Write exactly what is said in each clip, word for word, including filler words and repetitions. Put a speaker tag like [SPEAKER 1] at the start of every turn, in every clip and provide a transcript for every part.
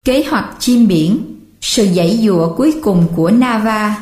[SPEAKER 1] Kế hoạch chim biển, sự giãy giụa cuối cùng của Nava.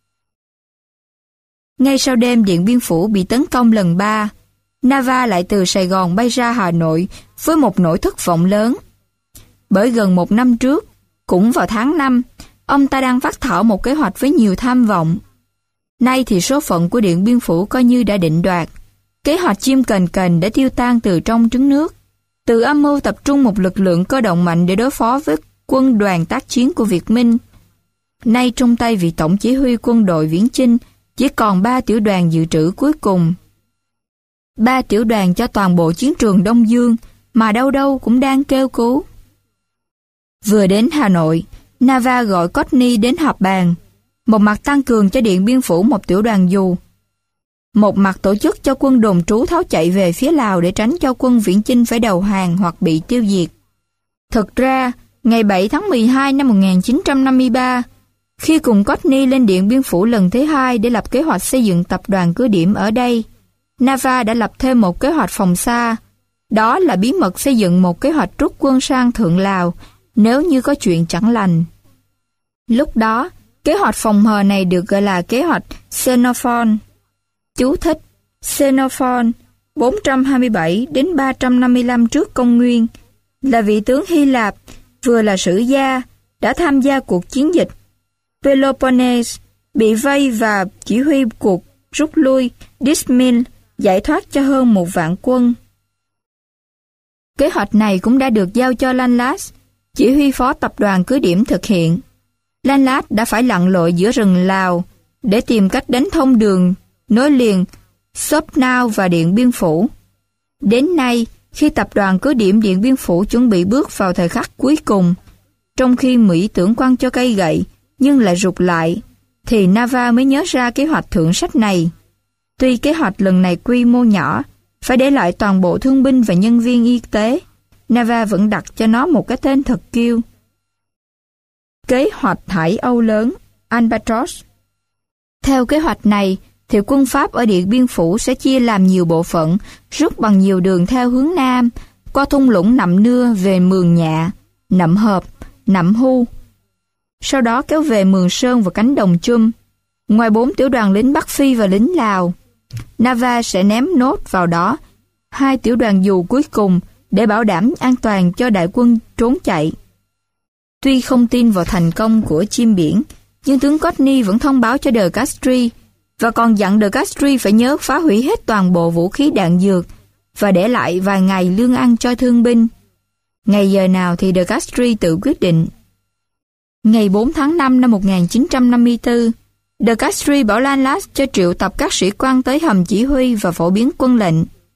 [SPEAKER 1] Ngay sau đêm Điện Biên Phủ bị tấn công lần ba, Nava lại từ Sài Gòn bay ra Hà Nội với một nỗi thất vọng lớn. Bởi gần một năm trước, cũng vào tháng năm, ông ta đang phác thảo một kế hoạch với nhiều tham vọng. Nay thì số phận của Điện Biên Phủ coi như đã định đoạt. Kế hoạch chim cành cành đã tiêu tan từ trong trứng nước. Từ âm mưu tập trung một lực lượng cơ động mạnh để đối phó với quân đoàn tác chiến của Việt Minh. Nay trong tay vị tổng chỉ huy quân đội Viễn Chinh chỉ còn ba tiểu đoàn dự trữ cuối cùng. Ba tiểu đoàn cho toàn bộ chiến trường Đông Dương mà đâu đâu cũng đang kêu cứu. Vừa đến Hà Nội, Nava gọi Cotney đến họp bàn. Một mặt tăng cường cho Điện Biên Phủ một tiểu đoàn dù. Một mặt tổ chức cho quân đồn trú tháo chạy về phía Lào để tránh cho quân Viễn Chinh phải đầu hàng hoặc bị tiêu diệt. Thực ra, ngày bảy tháng mười hai năm một nghìn chín trăm năm mươi ba, khi cùng Cotney lên Điện Biên Phủ lần thứ hai để lập kế hoạch xây dựng tập đoàn cứ điểm ở đây, Nava đã lập thêm một kế hoạch phòng xa. Đó là bí mật xây dựng một kế hoạch rút quân sang Thượng Lào nếu như có chuyện chẳng lành. Lúc đó, kế hoạch phòng hờ này được gọi là kế hoạch Xenophon. Chú thích: Xenophon bốn trăm hai mươi bảy đến ba trăm năm mươi lăm trước công nguyên là vị tướng Hy Lạp, vừa là sử gia, đã tham gia cuộc chiến dịch Peloponnese, bị vây và chỉ huy cuộc rút lui Dismil, giải thoát cho hơn một vạn quân. Kế hoạch này cũng đã được giao cho Lanlas, chỉ huy phó tập đoàn cứ điểm thực hiện. Lanlas đã phải lặn lội giữa rừng Lào để tìm cách đánh thông đường nối liền Sopnao và Điện Biên Phủ. Đến nay, khi tập đoàn cứ điểm Điện Biên Phủ chuẩn bị bước vào thời khắc cuối cùng, trong khi Mỹ tưởng quăng cho cây gậy nhưng lại rụt lại, thì Nava mới nhớ ra kế hoạch thượng sách này. Tuy kế hoạch lần này quy mô nhỏ, phải để lại toàn bộ thương binh và nhân viên y tế, Nava vẫn đặt cho nó một cái tên thật kiêu. Kế hoạch Hải Âu lớn, Albatross. Theo kế hoạch này, thì quân Pháp ở Điện Biên Phủ sẽ chia làm nhiều bộ phận, rút bằng nhiều đường theo hướng Nam, qua thung lũng Nậm Nưa về Mường Nhạ, Nậm Hợp, Nậm Hu. Sau đó kéo về Mường Sơn và cánh đồng Chum. Ngoài bốn tiểu đoàn lính Bắc Phi và lính Lào, Nava sẽ ném nốt vào đó hai tiểu đoàn dù cuối cùng để bảo đảm an toàn cho đại quân trốn chạy. Tuy không tin vào thành công của chim biển, nhưng tướng Cotney vẫn thông báo cho De Castries và còn dặn De Castries phải nhớ phá hủy hết toàn bộ vũ khí đạn dược và để lại vài ngày lương ăn cho thương binh. Ngày giờ nào thì De Castries tự quyết định. Ngày bốn tháng năm năm một nghìn chín trăm năm mươi tư, De Castries bảo Lanlas cho triệu tập các sĩ quan tới hầm chỉ huy và phổ biến quân lệnh.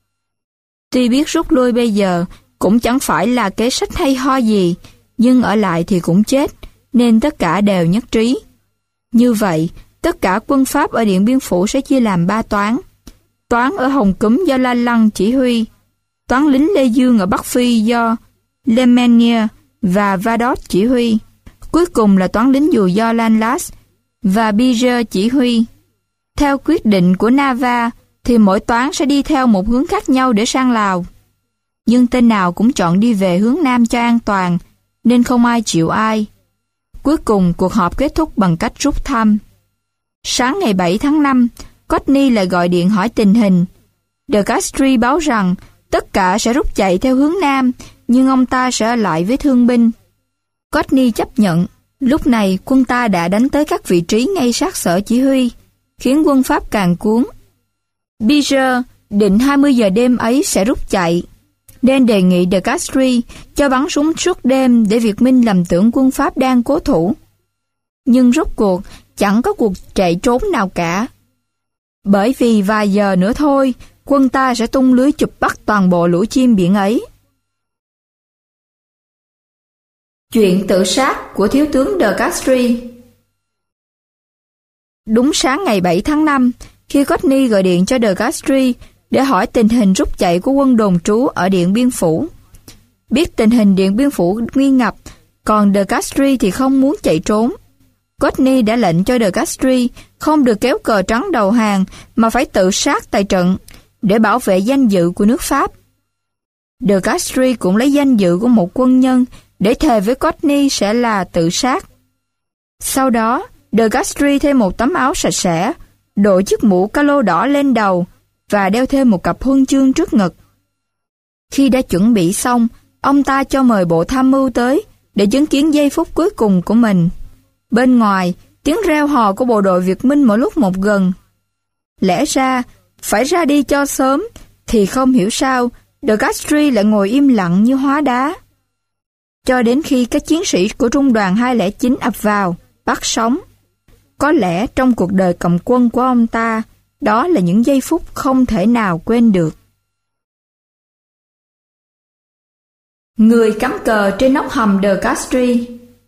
[SPEAKER 1] Tuy biết rút lui bây giờ cũng chẳng phải là kế sách hay ho gì, nhưng ở lại thì cũng chết, nên tất cả đều nhất trí. Như vậy, tất cả quân Pháp ở Điện Biên Phủ sẽ chia làm ba toán. Toán ở Hồng Cúm do La Lăng chỉ huy, toán lính Lê Dương ở Bắc Phi do Lemenier và Vadot chỉ huy. Cuối cùng là toán lính dù do Lanlas và Biger chỉ huy. Theo quyết định của Nava, thì mỗi toán sẽ đi theo một hướng khác nhau để sang Lào. Nhưng tên nào cũng chọn đi về hướng Nam cho an toàn, nên không ai chịu ai. Cuối cùng, cuộc họp kết thúc bằng cách rút thăm. Sáng ngày bảy tháng năm, Cotney lại gọi điện hỏi tình hình. De Castries báo rằng tất cả sẽ rút chạy theo hướng Nam, nhưng ông ta sẽ ở lại với thương binh. Cotney chấp nhận. Lúc này, quân ta đã đánh tới các vị trí ngay sát sở chỉ huy, khiến quân Pháp càng cuống. Biger định hai mươi giờ đêm ấy sẽ rút chạy, nên đề nghị De Castries cho bắn súng suốt đêm để Việt Minh lầm tưởng quân Pháp đang cố thủ. Nhưng rốt cuộc chẳng có cuộc chạy trốn nào cả. Bởi vì vài giờ nữa thôi, quân ta sẽ tung lưới chụp bắt toàn bộ lũ chim biển ấy. Chuyện tự sát của thiếu tướng De Castries. Đúng sáng ngày bảy tháng năm, khi Cotney gọi điện cho De Castries để hỏi tình hình rút chạy của quân đồn trú ở Điện Biên Phủ. Biết tình hình Điện Biên Phủ nguy ngập, còn De Castries thì không muốn chạy trốn. Cotney đã lệnh cho De Castries không được kéo cờ trắng đầu hàng mà phải tự sát tại trận để bảo vệ danh dự của nước Pháp. De Castries cũng lấy danh dự của một quân nhân để thề với Courtney sẽ là tự sát. Sau đó, De Gasperi thêm một tấm áo sạch sẽ, đội chiếc mũ calo đỏ lên đầu và đeo thêm một cặp huân chương trước ngực. Khi đã chuẩn bị xong, ông ta cho mời bộ tham mưu tới để chứng kiến giây phút cuối cùng của mình. Bên ngoài, tiếng reo hò của bộ đội Việt Minh mỗi lúc một gần. Lẽ ra, phải ra đi cho sớm, thì không hiểu sao De Gasperi lại ngồi im lặng như hóa đá. Cho đến khi các chiến sĩ của trung đoàn hai không chín ập vào, bắt sống. Có lẽ trong cuộc đời cầm quân của ông ta, đó là những giây phút không thể nào quên được. Người cắm cờ trên nóc hầm De Gasperi.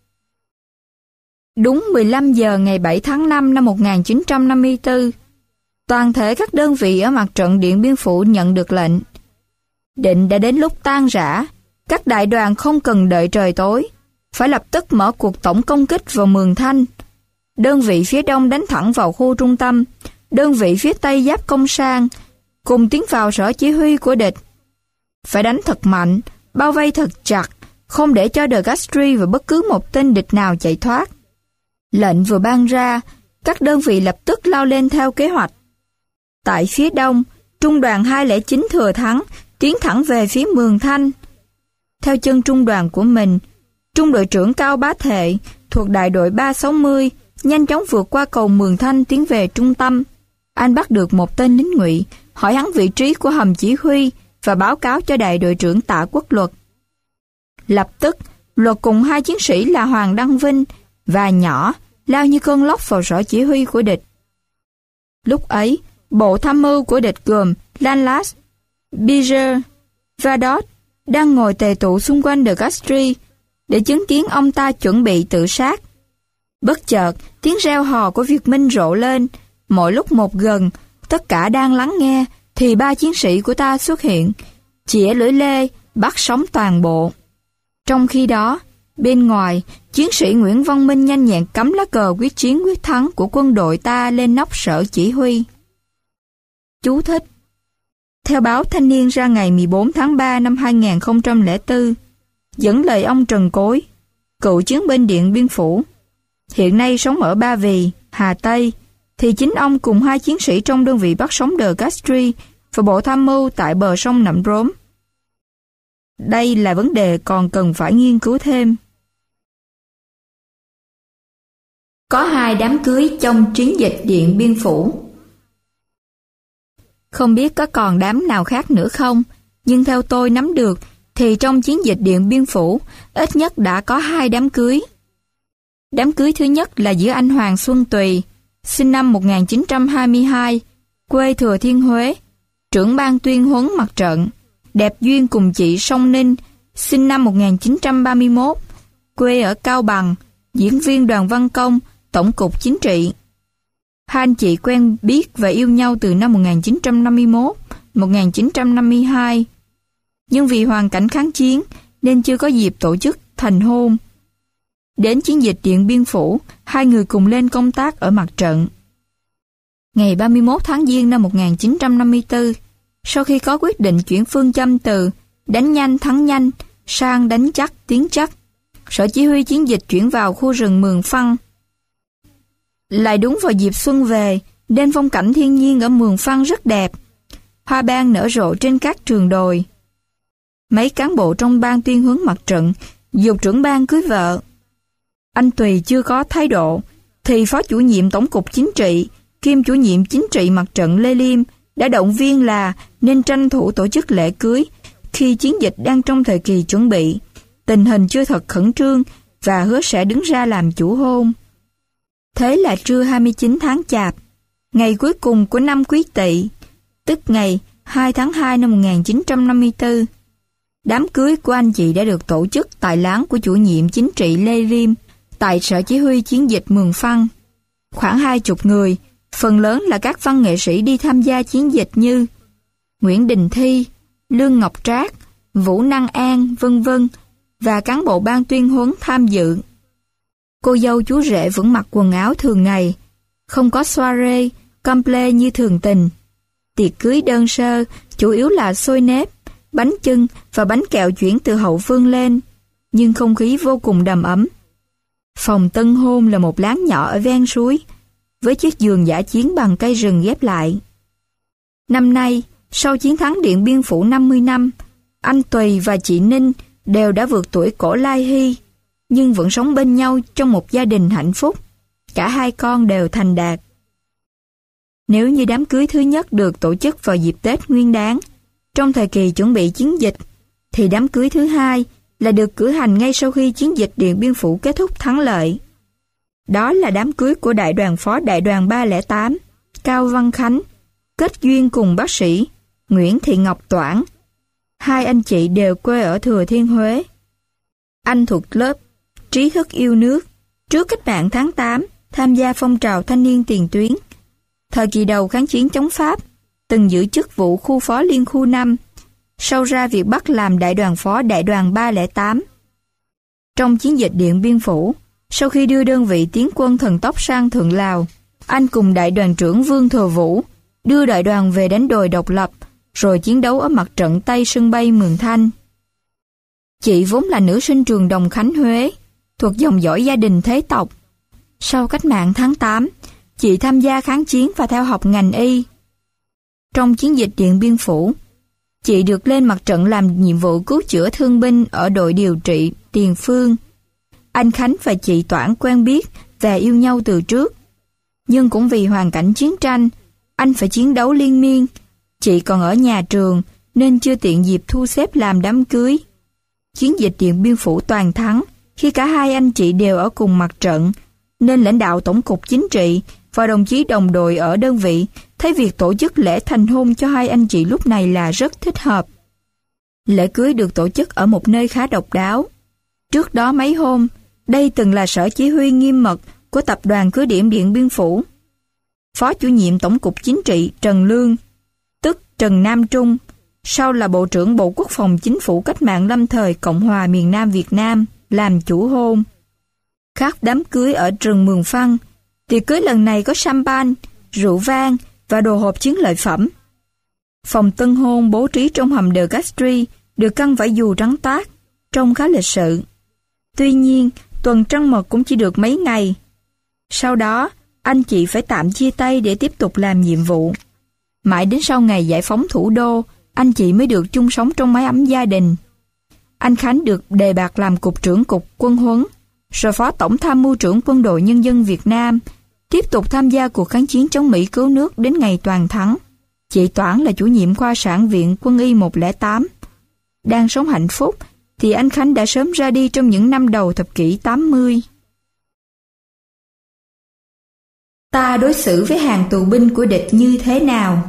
[SPEAKER 1] Đúng mười lăm giờ ngày bảy tháng năm năm một nghìn chín trăm năm mươi tư, toàn thể các đơn vị ở mặt trận Điện Biên Phủ nhận được lệnh. Định đã đến lúc tan rã, các đại đoàn không cần đợi trời tối, phải lập tức mở cuộc tổng công kích vào Mường Thanh. Đơn vị phía đông đánh thẳng vào khu trung tâm, đơn vị phía tây giáp công sang, cùng tiến vào sở chỉ huy của địch. Phải đánh thật mạnh, bao vây thật chặt, không để cho De Gasperi và bất cứ một tên địch nào chạy thoát. Lệnh vừa ban ra, các đơn vị lập tức lao lên theo kế hoạch. Tại phía đông, trung đoàn hai không chín thừa thắng, tiến thẳng về phía Mường Thanh. Theo chân trung đoàn của mình, trung đội trưởng Cao Bá Thệ thuộc đại đội ba sáu mươi nhanh chóng vượt qua cầu Mường Thanh tiến về trung tâm. Anh bắt được một tên lính ngụy, hỏi hắn vị trí của hầm chỉ huy và báo cáo cho đại đội trưởng Tạ Quốc Luật. Lập tức, Luật cùng hai chiến sĩ là Hoàng Đăng Vinh và Nhỏ lao như cơn lốc vào sở chỉ huy của địch. Lúc ấy, bộ tham mưu của địch gồm Lanlas, Biger và Dodge đang ngồi tề tụ xung quanh De Gasperi để chứng kiến ông ta chuẩn bị tự sát. Bất chợt, tiếng reo hò của Việt Minh rộ lên, mỗi lúc một gần, tất cả đang lắng nghe, thì ba chiến sĩ của ta xuất hiện, chĩa lưỡi lê, bắt sống toàn bộ. Trong khi đó, bên ngoài, chiến sĩ Nguyễn Văn Minh nhanh nhẹn cắm lá cờ quyết chiến quyết thắng của quân đội ta lên nóc sở chỉ huy. Chú thích: theo báo Thanh niên ra ngày mười bốn tháng ba năm hai nghìn không trăm lẻ bốn, dẫn lời ông Trần Cối, cựu chiến binh Điện Biên Phủ, hiện nay sống ở Ba Vì, Hà Tây, thì chính ông cùng hai chiến sĩ trong đơn vị bắt sống De Gasperi và bộ tham mưu tại bờ sông Nậm Rốm. Đây là vấn đề còn cần phải nghiên cứu thêm. Có hai đám cưới trong chiến dịch Điện Biên Phủ. Không biết có còn đám nào khác nữa không, nhưng theo tôi nắm được thì trong chiến dịch Điện Biên Phủ ít nhất đã có hai đám cưới. Đám cưới thứ nhất là giữa anh Hoàng Xuân Tùy, sinh năm một nghìn chín trăm hai mươi hai, quê Thừa Thiên Huế, trưởng ban tuyên huấn mặt trận, đẹp duyên cùng chị Song Ninh, sinh năm một nghìn chín trăm ba mươi mốt, quê ở Cao Bằng, diễn viên Đoàn Văn Công, Tổng cục Chính trị. Hai anh chị quen biết và yêu nhau từ năm một nghìn chín trăm năm mươi mốt đến một nghìn chín trăm năm mươi hai, nhưng vì hoàn cảnh kháng chiến nên chưa có dịp tổ chức thành hôn. Đến chiến dịch Điện Biên Phủ, hai người cùng lên công tác ở mặt trận. Ngày ba mươi mốt tháng Giêng năm một nghìn chín trăm năm mươi tư, sau khi có quyết định chuyển phương châm từ đánh nhanh thắng nhanh sang đánh chắc tiến chắc, sở chỉ huy chiến dịch chuyển vào khu rừng Mường Phăng. Lại đúng vào dịp xuân về, nên phong cảnh thiên nhiên ở Mường Phăng rất đẹp. Hoa ban nở rộ trên các trường đồi. Mấy cán bộ trong ban tuyên huấn mặt trận dục trưởng ban cưới vợ. Anh Tùy chưa có thái độ, thì phó chủ nhiệm tổng cục chính trị kiêm chủ nhiệm chính trị mặt trận Lê Liêm đã động viên là nên tranh thủ tổ chức lễ cưới khi chiến dịch đang trong thời kỳ chuẩn bị, tình hình chưa thật khẩn trương và hứa sẽ đứng ra làm chủ hôn. Thế là trưa hai mươi chín tháng Chạp, ngày cuối cùng của năm Quý Tỵ, tức ngày hai tháng hai năm một nghìn chín trăm năm mươi tư, đám cưới của anh chị đã được tổ chức tại láng của chủ nhiệm chính trị Lê Liêm tại sở chỉ huy chiến dịch Mường Phăng. Khoảng hai chục người, phần lớn là các văn nghệ sĩ đi tham gia chiến dịch như Nguyễn Đình Thi, Lương Ngọc Trác, Vũ Năng An, vân vân và cán bộ ban tuyên huấn tham dự. Cô dâu chú rể vẫn mặc quần áo thường ngày, không có soirée, comple như thường tình. Tiệc cưới đơn sơ, chủ yếu là xôi nếp, bánh chưng và bánh kẹo chuyển từ hậu phương lên. nhưng không khí vô cùng đầm ấm. Phòng tân hôn là một láng nhỏ ở ven suối, với chiếc giường dã chiến bằng cây rừng ghép lại. Năm nay, sau chiến thắng Điện Biên Phủ năm mươi năm, anh Tùy và chị Ninh đều đã vượt tuổi Cổ Lai Hy, nhưng vẫn sống bên nhau trong một gia đình hạnh phúc. Cả hai con đều thành đạt. Nếu như đám cưới thứ nhất được tổ chức vào dịp Tết Nguyên Đán, trong thời kỳ chuẩn bị chiến dịch, thì đám cưới thứ hai là được cử hành ngay sau khi chiến dịch Điện Biên Phủ kết thúc thắng lợi. Đó là đám cưới của đại đoàn phó đại đoàn ba không tám, Cao Văn Khánh, kết duyên cùng bác sĩ Nguyễn Thị Ngọc Toản. Hai anh chị đều quê ở Thừa Thiên Huế. Anh thuộc lớp trí thức yêu nước, trước cách mạng tháng tám, tham gia phong trào thanh niên tiền tuyến. Thời kỳ đầu kháng chiến chống Pháp, từng giữ chức vụ khu phó liên khu năm, sau ra Việt Bắc làm đại đoàn phó đại đoàn ba không tám. Trong chiến dịch Điện Biên Phủ, sau khi đưa đơn vị tiến quân thần tốc sang Thượng Lào, anh cùng đại đoàn trưởng Vương Thừa Vũ đưa đại đoàn về đánh đồi độc lập, rồi chiến đấu ở mặt trận Tây sân bay Mường Thanh. Chị vốn là nữ sinh trường Đồng Khánh Huế, thuộc dòng dõi gia đình thế tộc. Sau cách mạng tháng tám, chị tham gia kháng chiến và theo học ngành y. Trong chiến dịch Điện Biên Phủ, chị được lên mặt trận làm nhiệm vụ cứu chữa thương binh ở đội điều trị Tiền Phương. Anh Khánh và chị Toản quen biết và yêu nhau từ trước. Nhưng cũng vì hoàn cảnh chiến tranh, anh phải chiến đấu liên miên. Chị còn ở nhà trường nên chưa tiện dịp thu xếp làm đám cưới. Chiến dịch Điện Biên Phủ toàn thắng khi cả hai anh chị đều ở cùng mặt trận, nên lãnh đạo Tổng cục Chính trị và đồng chí đồng đội ở đơn vị thấy việc tổ chức lễ thành hôn cho hai anh chị lúc này là rất thích hợp. Lễ cưới được tổ chức ở một nơi khá độc đáo. Trước đó mấy hôm, đây từng là sở chỉ huy nghiêm mật của tập đoàn cứ điểm Điện Biên Phủ. Phó chủ nhiệm Tổng cục Chính trị Trần Lương, tức Trần Nam Trung, sau là Bộ trưởng Bộ Quốc phòng Chính phủ Cách mạng lâm thời Cộng hòa miền Nam Việt Nam, làm chủ hôn. Khác đám cưới ở rừng Mường Phăng, tiệc cưới lần này có champagne, rượu vang và đồ hộp chiến lợi phẩm. Phòng tân hôn bố trí trong hầm De Gastry được căn vải dù trắng toát, trông khá lịch sự. Tuy nhiên, tuần trăng mật cũng chỉ được mấy ngày. Sau đó, anh chị phải tạm chia tay để tiếp tục làm nhiệm vụ. Mãi đến sau ngày giải phóng thủ đô, anh chị mới được chung sống trong mái ấm gia đình. Anh Khánh được đề bạt làm Cục trưởng Cục Quân huấn, rồi Phó Tổng tham mưu trưởng Quân đội Nhân dân Việt Nam, tiếp tục tham gia cuộc kháng chiến chống Mỹ cứu nước đến ngày toàn thắng. Chị Toản là chủ nhiệm khoa sản viện Quân y một không tám. Đang sống hạnh phúc, thì anh Khánh đã sớm ra đi trong những năm đầu thập kỷ tám mươi. Ta đối xử với hàng tù binh của địch như thế nào?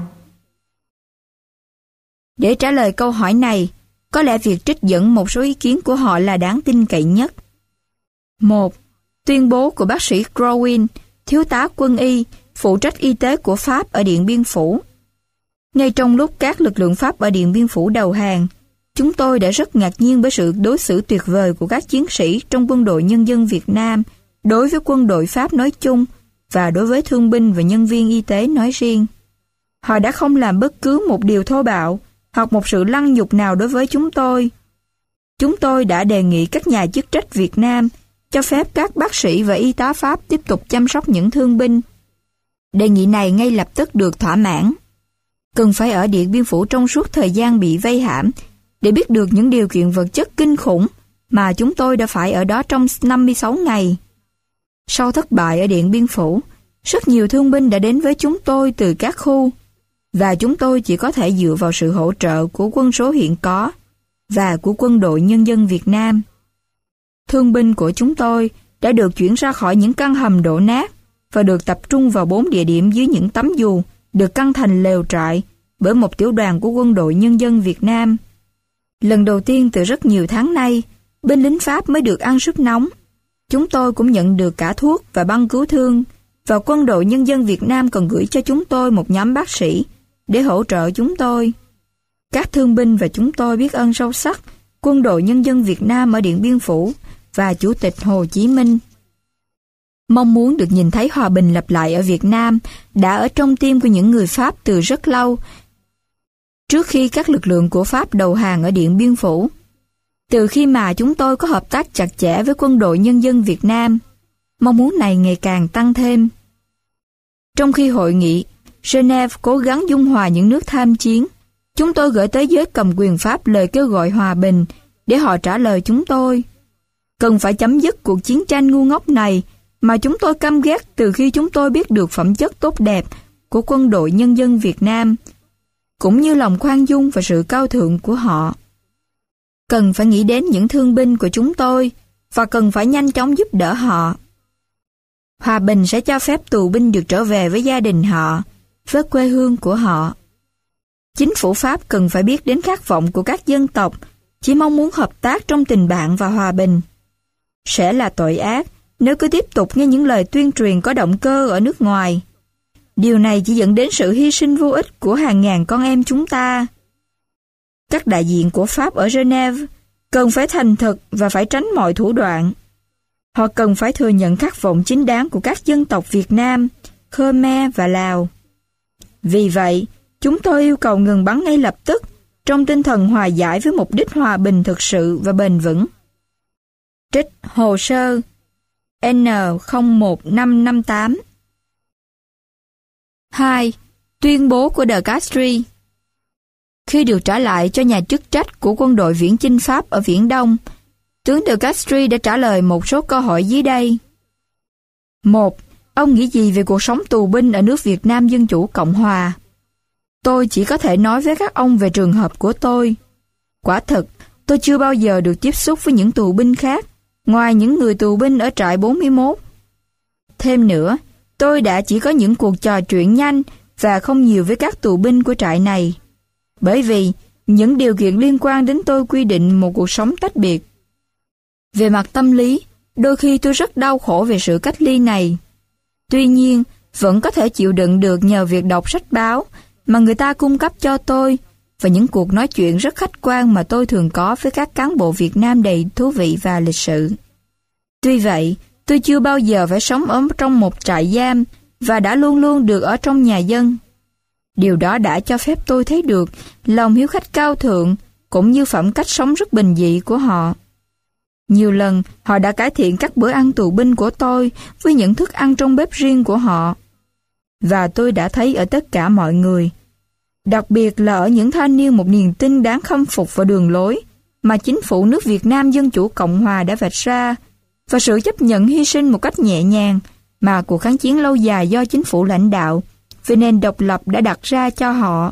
[SPEAKER 1] Để trả lời câu hỏi này, có lẽ việc trích dẫn một số ý kiến của họ là đáng tin cậy nhất. một. Tuyên bố của bác sĩ Crowin, thiếu tá quân y, phụ trách y tế của Pháp ở Điện Biên Phủ. Ngay trong lúc các lực lượng Pháp ở Điện Biên Phủ đầu hàng, chúng tôi đã rất ngạc nhiên bởi sự đối xử tuyệt vời của các chiến sĩ trong Quân đội Nhân dân Việt Nam đối với quân đội Pháp nói chung và đối với thương binh và nhân viên y tế nói riêng. Họ đã không làm bất cứ một điều thô bạo hoặc một sự lăng nhục nào đối với chúng tôi. Chúng tôi đã đề nghị các nhà chức trách Việt Nam cho phép các bác sĩ và y tá Pháp tiếp tục chăm sóc những thương binh. Đề nghị này ngay lập tức được thỏa mãn. Cần phải ở Điện Biên Phủ trong suốt thời gian bị vây hãm để biết được những điều kiện vật chất kinh khủng mà chúng tôi đã phải ở đó trong năm mươi sáu ngày. Sau thất bại ở Điện Biên Phủ, rất nhiều thương binh đã đến với chúng tôi từ các khu, và chúng tôi chỉ có thể dựa vào sự hỗ trợ của quân số hiện có và của Quân đội Nhân dân Việt Nam. Thương binh của chúng tôi đã được chuyển ra khỏi những căn hầm đổ nát và được tập trung vào bốn địa điểm dưới những tấm dù được căn thành lều trại bởi một tiểu đoàn của Quân đội Nhân dân Việt Nam. Lần đầu tiên từ rất nhiều tháng nay, binh lính Pháp mới được ăn súp nóng. Chúng tôi cũng nhận được cả thuốc và băng cứu thương, và Quân đội Nhân dân Việt Nam còn gửi cho chúng tôi một nhóm bác sĩ để hỗ trợ chúng tôi. Các thương binh và chúng tôi biết ơn sâu sắc Quân đội Nhân dân Việt Nam ở Điện Biên Phủ và Chủ tịch Hồ Chí Minh. Mong muốn được nhìn thấy hòa bình lặp lại ở Việt Nam đã ở trong tim của những người Pháp từ rất lâu, trước khi các lực lượng của Pháp đầu hàng ở Điện Biên Phủ. Từ khi mà chúng tôi có hợp tác chặt chẽ với Quân đội Nhân dân Việt Nam, mong muốn này ngày càng tăng thêm. Trong khi hội nghị, Geneva cố gắng dung hòa những nước tham chiến, chúng tôi gửi tới giới cầm quyền Pháp lời kêu gọi hòa bình để họ trả lời chúng tôi. Cần phải chấm dứt cuộc chiến tranh ngu ngốc này mà chúng tôi căm ghét từ khi chúng tôi biết được phẩm chất tốt đẹp của Quân đội Nhân dân Việt Nam, cũng như lòng khoan dung và sự cao thượng của họ. Cần phải nghĩ đến những thương binh của chúng tôi và cần phải nhanh chóng giúp đỡ họ. Hòa bình sẽ cho phép tù binh được trở về với gia đình họ, với quê hương của họ. Chính phủ Pháp cần phải biết đến khát vọng của các dân tộc, chỉ mong muốn hợp tác trong tình bạn và hòa bình. Sẽ là tội ác nếu cứ tiếp tục nghe những lời tuyên truyền có động cơ ở nước ngoài. Điều này chỉ dẫn đến sự hy sinh vô ích của hàng ngàn con em chúng ta. Các đại diện của Pháp ở Geneva cần phải thành thực và phải tránh mọi thủ đoạn. Họ cần phải thừa nhận khát vọng chính đáng của các dân tộc Việt Nam, Khmer và Lào. Vì vậy, chúng tôi yêu cầu ngừng bắn ngay lập tức, trong tinh thần hòa giải với mục đích hòa bình thực sự và bền vững. Trích hồ sơ N không một năm năm tám. hai. Tuyên bố của De Castries. Khi được trả lại cho nhà chức trách của quân đội viễn chinh Pháp ở Viễn Đông, tướng De Castries đã trả lời một số câu hỏi dưới đây. một. Ông nghĩ gì về cuộc sống tù binh ở nước Việt Nam Dân Chủ Cộng Hòa? Tôi chỉ có thể nói với các ông về trường hợp của tôi. Quả thật, tôi chưa bao giờ được tiếp xúc với những tù binh khác, ngoài những người tù binh ở trại bốn mươi mốt. Thêm nữa, tôi đã chỉ có những cuộc trò chuyện nhanh và không nhiều với các tù binh của trại này. Bởi vì, những điều kiện liên quan đến tôi quy định một cuộc sống tách biệt. Về mặt tâm lý, đôi khi tôi rất đau khổ về sự cách ly này. Tuy nhiên, vẫn có thể chịu đựng được nhờ việc đọc sách báo mà người ta cung cấp cho tôi và những cuộc nói chuyện rất khách quan mà tôi thường có với các cán bộ Việt Nam đầy thú vị và lịch sự. Tuy vậy, tôi chưa bao giờ phải sống ở trong một trại giam và đã luôn luôn được ở trong nhà dân. Điều đó đã cho phép tôi thấy được lòng hiếu khách cao thượng cũng như phẩm cách sống rất bình dị của họ. Nhiều lần, họ đã cải thiện các bữa ăn tù binh của tôi với những thức ăn trong bếp riêng của họ. Và tôi đã thấy ở tất cả mọi người, đặc biệt là ở những thanh niên, một niềm tin đáng khâm phục vào đường lối mà chính phủ nước Việt Nam Dân Chủ Cộng Hòa đã vạch ra và sự chấp nhận hy sinh một cách nhẹ nhàng mà cuộc kháng chiến lâu dài do chính phủ lãnh đạo vì nền độc lập đã đặt ra cho họ.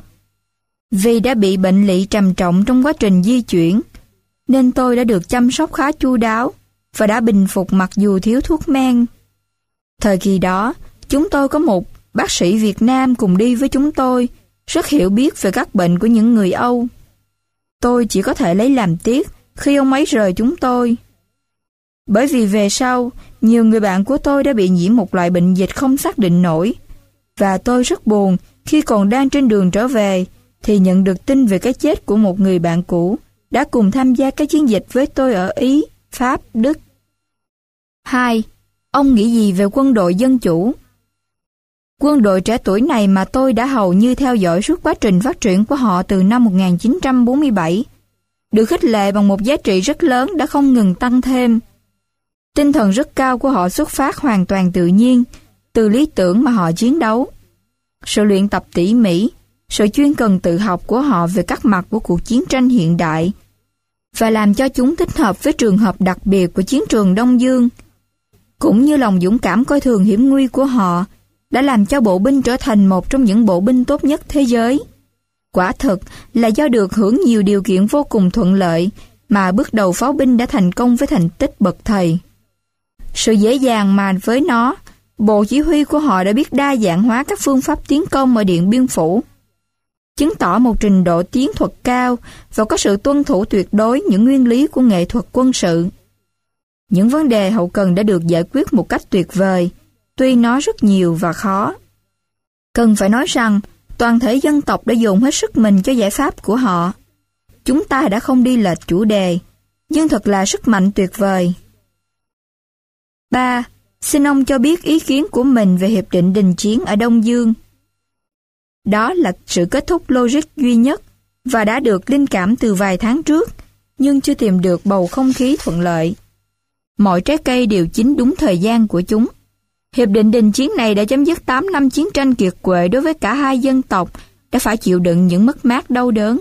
[SPEAKER 1] Vì đã bị bệnh lị trầm trọng trong quá trình di chuyển, nên tôi đã được chăm sóc khá chu đáo và đã bình phục mặc dù thiếu thuốc men. Thời kỳ đó, chúng tôi có một bác sĩ Việt Nam cùng đi với chúng tôi, rất hiểu biết về các bệnh của những người Âu. Tôi chỉ có thể lấy làm tiếc khi ông ấy rời chúng tôi. Bởi vì về sau, nhiều người bạn của tôi đã bị nhiễm một loại bệnh dịch không xác định nổi, và tôi rất buồn khi còn đang trên đường trở về thì nhận được tin về cái chết của một người bạn cũ đã cùng tham gia cái chiến dịch với tôi ở Ý, Pháp, Đức. hai. Ông nghĩ gì về quân đội dân chủ? Quân đội trẻ tuổi này mà tôi đã hầu như theo dõi suốt quá trình phát triển của họ từ năm một nghìn chín trăm bốn mươi bảy, được khích lệ bằng một giá trị rất lớn đã không ngừng tăng thêm. Tinh thần rất cao của họ xuất phát hoàn toàn tự nhiên, từ lý tưởng mà họ chiến đấu. Sự luyện tập tỉ mỉ, sự chuyên cần tự học của họ về các mặt của cuộc chiến tranh hiện đại và làm cho chúng thích hợp với trường hợp đặc biệt của chiến trường Đông Dương, cũng như lòng dũng cảm coi thường hiểm nguy của họ đã làm cho bộ binh trở thành một trong những bộ binh tốt nhất thế giới. Quả thực là do được hưởng nhiều điều kiện vô cùng thuận lợi mà bước đầu pháo binh đã thành công với thành tích bậc thầy. Sự dễ dàng mà với nó, bộ chỉ huy của họ đã biết đa dạng hóa các phương pháp tiến công ở Điện Biên Phủ, chứng tỏ một trình độ chiến thuật cao và có sự tuân thủ tuyệt đối những nguyên lý của nghệ thuật quân sự. Những vấn đề hậu cần đã được giải quyết một cách tuyệt vời, tuy nó rất nhiều và khó. Cần phải nói rằng, toàn thể dân tộc đã dồn hết sức mình cho giải pháp của họ. Chúng ta đã không đi lệch chủ đề, nhưng thật là sức mạnh tuyệt vời. ba. Xin ông cho biết ý kiến của mình về Hiệp định Đình Chiến ở Đông Dương. Đó là sự kết thúc logic duy nhất và đã được linh cảm từ vài tháng trước, nhưng chưa tìm được bầu không khí thuận lợi. Mọi trái cây đều chín đúng thời gian của chúng. Hiệp định đình chiến này đã chấm dứt tám năm chiến tranh kiệt quệ đối với cả hai dân tộc đã phải chịu đựng những mất mát đau đớn.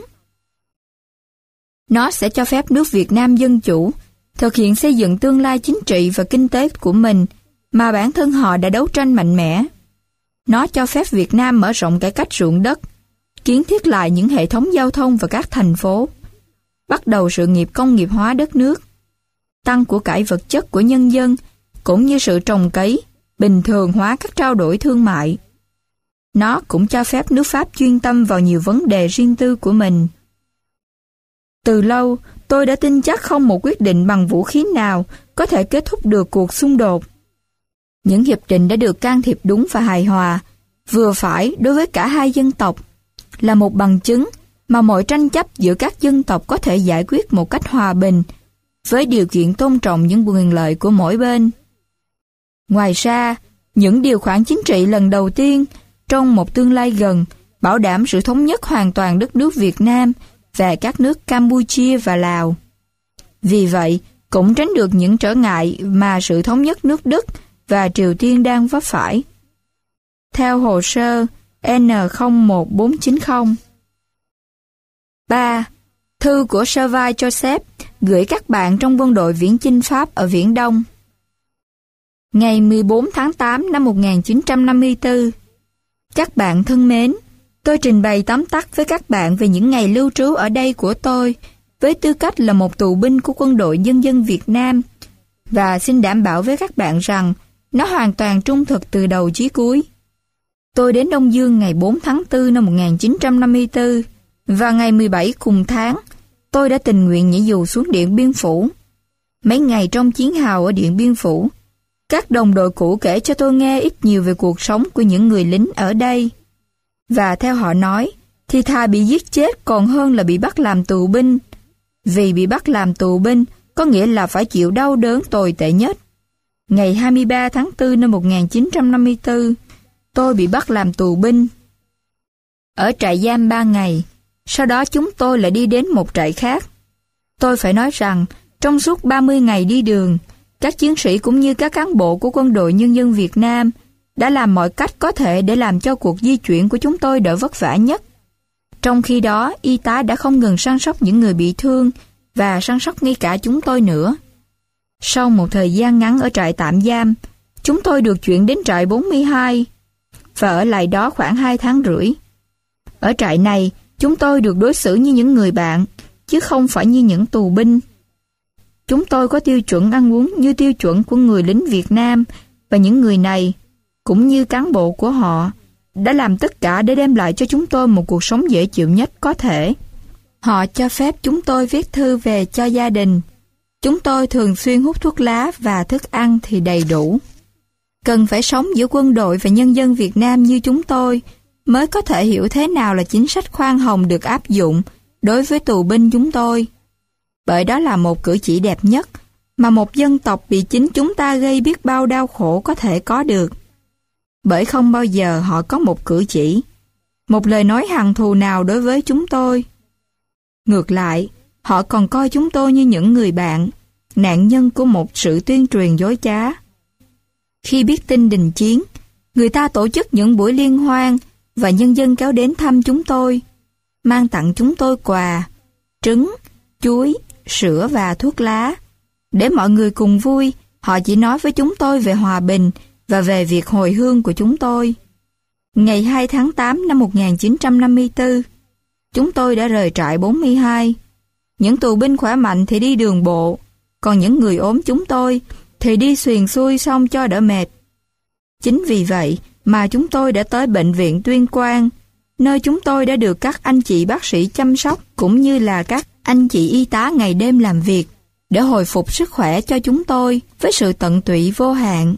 [SPEAKER 1] Nó sẽ cho phép nước Việt Nam Dân Chủ thực hiện xây dựng tương lai chính trị và kinh tế của mình mà bản thân họ đã đấu tranh mạnh mẽ. Nó cho phép Việt Nam mở rộng cải cách ruộng đất, kiến thiết lại những hệ thống giao thông và các thành phố, bắt đầu sự nghiệp công nghiệp hóa đất nước, tăng của cải vật chất của nhân dân, cũng như sự trồng cấy, bình thường hóa các trao đổi thương mại. Nó cũng cho phép nước Pháp chuyên tâm vào nhiều vấn đề riêng tư của mình. Từ lâu, tôi đã tin chắc không một quyết định bằng vũ khí nào có thể kết thúc được cuộc xung đột. Những hiệp định đã được can thiệp đúng và hài hòa, vừa phải đối với cả hai dân tộc, là một bằng chứng mà mọi tranh chấp giữa các dân tộc có thể giải quyết một cách hòa bình, với điều kiện tôn trọng những quyền lợi của mỗi bên. Ngoài ra, những điều khoản chính trị lần đầu tiên trong một tương lai gần bảo đảm sự thống nhất hoàn toàn đất nước Việt Nam và các nước Campuchia và Lào. Vì vậy, cũng tránh được những trở ngại mà sự thống nhất nước Đức và Triều Tiên đang vấp phải. Theo hồ sơ N không một bốn chín không. ba. Thư của Servais Joseph gửi các bạn trong quân đội viễn chinh Pháp ở Viễn Đông. Ngày mười bốn tháng tám năm một nghìn chín trăm năm mươi tư. Các bạn thân mến, tôi trình bày tóm tắt với các bạn về những ngày lưu trú ở đây của tôi với tư cách là một tù binh của Quân đội Nhân dân Việt Nam, và xin đảm bảo với các bạn rằng nó hoàn toàn trung thực từ đầu chí cuối. Tôi đến Đông Dương ngày bốn tháng tư năm một nghìn chín trăm năm mươi tư, và ngày mười bảy cùng tháng, tôi đã tình nguyện nhảy dù xuống Điện Biên Phủ. Mấy ngày trong chiến hào ở Điện Biên Phủ, các đồng đội cũ kể cho tôi nghe ít nhiều về cuộc sống của những người lính ở đây. Và theo họ nói, thì thà bị giết chết còn hơn là bị bắt làm tù binh. Vì bị bắt làm tù binh có nghĩa là phải chịu đau đớn tồi tệ nhất. Ngày hai mươi ba tháng tư năm một nghìn chín trăm năm mươi tư, tôi bị bắt làm tù binh. Ở trại giam ba ngày, sau đó chúng tôi lại đi đến một trại khác. Tôi phải nói rằng, trong suốt ba mươi ngày đi đường, các chiến sĩ cũng như các cán bộ của Quân đội Nhân dân Việt Nam đã làm mọi cách có thể để làm cho cuộc di chuyển của chúng tôi đỡ vất vả nhất. Trong khi đó, y tá đã không ngừng săn sóc những người bị thương và săn sóc ngay cả chúng tôi nữa. Sau một thời gian ngắn ở trại tạm giam, chúng tôi được chuyển đến trại bốn mươi hai và ở lại đó khoảng hai tháng rưỡi. Ở trại này, chúng tôi được đối xử như những người bạn, chứ không phải như những tù binh. Chúng tôi có tiêu chuẩn ăn uống như tiêu chuẩn của người lính Việt Nam, và những người này, cũng như cán bộ của họ, đã làm tất cả để đem lại cho chúng tôi một cuộc sống dễ chịu nhất có thể. Họ cho phép chúng tôi viết thư về cho gia đình. Chúng tôi thường xuyên hút thuốc lá và thức ăn thì đầy đủ. Cần phải sống giữa quân đội và nhân dân Việt Nam như chúng tôi mới có thể hiểu thế nào là chính sách khoan hồng được áp dụng đối với tù binh chúng tôi. Bởi đó là một cử chỉ đẹp nhất mà một dân tộc bị chính chúng ta gây biết bao đau khổ có thể có được. Bởi không bao giờ họ có một cử chỉ, một lời nói hằn thù nào đối với chúng tôi. Ngược lại, họ còn coi chúng tôi như những người bạn, nạn nhân của một sự tuyên truyền dối trá. Khi biết tin đình chiến, người ta tổ chức những buổi liên hoan và nhân dân kéo đến thăm chúng tôi, mang tặng chúng tôi quà, trứng, chuối, sữa và thuốc lá. Để mọi người cùng vui, họ chỉ nói với chúng tôi về hòa bình và về việc hồi hương của chúng tôi. Ngày hai tháng tám năm một nghìn chín trăm năm mươi tư, chúng tôi đã rời trại bốn mươi hai. Những tù binh khỏe mạnh thì đi đường bộ, còn những người ốm chúng tôi thì đi xuuyền xuôi xong cho đỡ mệt. Chính vì vậy mà chúng tôi đã tới bệnh viện Tuyên Quang, nơi chúng tôi đã được các anh chị bác sĩ chăm sóc cũng như là các anh chị y tá ngày đêm làm việc để hồi phục sức khỏe cho chúng tôi với sự tận tụy vô hạn.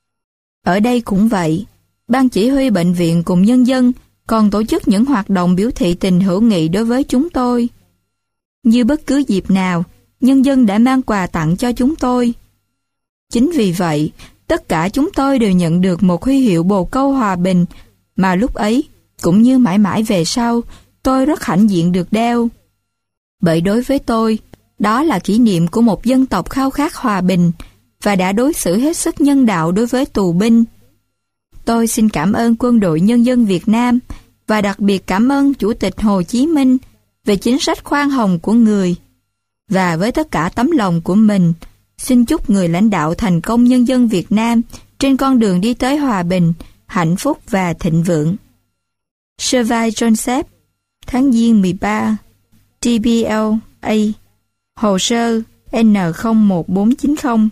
[SPEAKER 1] Ở đây cũng vậy, ban chỉ huy bệnh viện cùng nhân dân còn tổ chức những hoạt động biểu thị tình hữu nghị đối với chúng tôi. Như bất cứ dịp nào, nhân dân đã mang quà tặng cho chúng tôi. Chính vì vậy, tất cả chúng tôi đều nhận được một huy hiệu bồ câu hòa bình mà lúc ấy, cũng như mãi mãi về sau, tôi rất hãnh diện được đeo. Bởi đối với tôi, Đó là kỷ niệm của một dân tộc khao khát hòa bình và đã đối xử hết sức nhân đạo đối với tù binh. Tôi xin cảm ơn Quân đội Nhân dân Việt Nam và đặc biệt cảm ơn Chủ tịch Hồ Chí Minh về chính sách khoan hồng của người. Và với tất cả tấm lòng của mình, xin chúc người lãnh đạo thành công nhân dân Việt Nam trên con đường đi tới hòa bình, hạnh phúc và thịnh vượng. Servais Joseph, tháng Giêng mười ba, tê bê lờ a, hồ sơ N không một bốn chín không.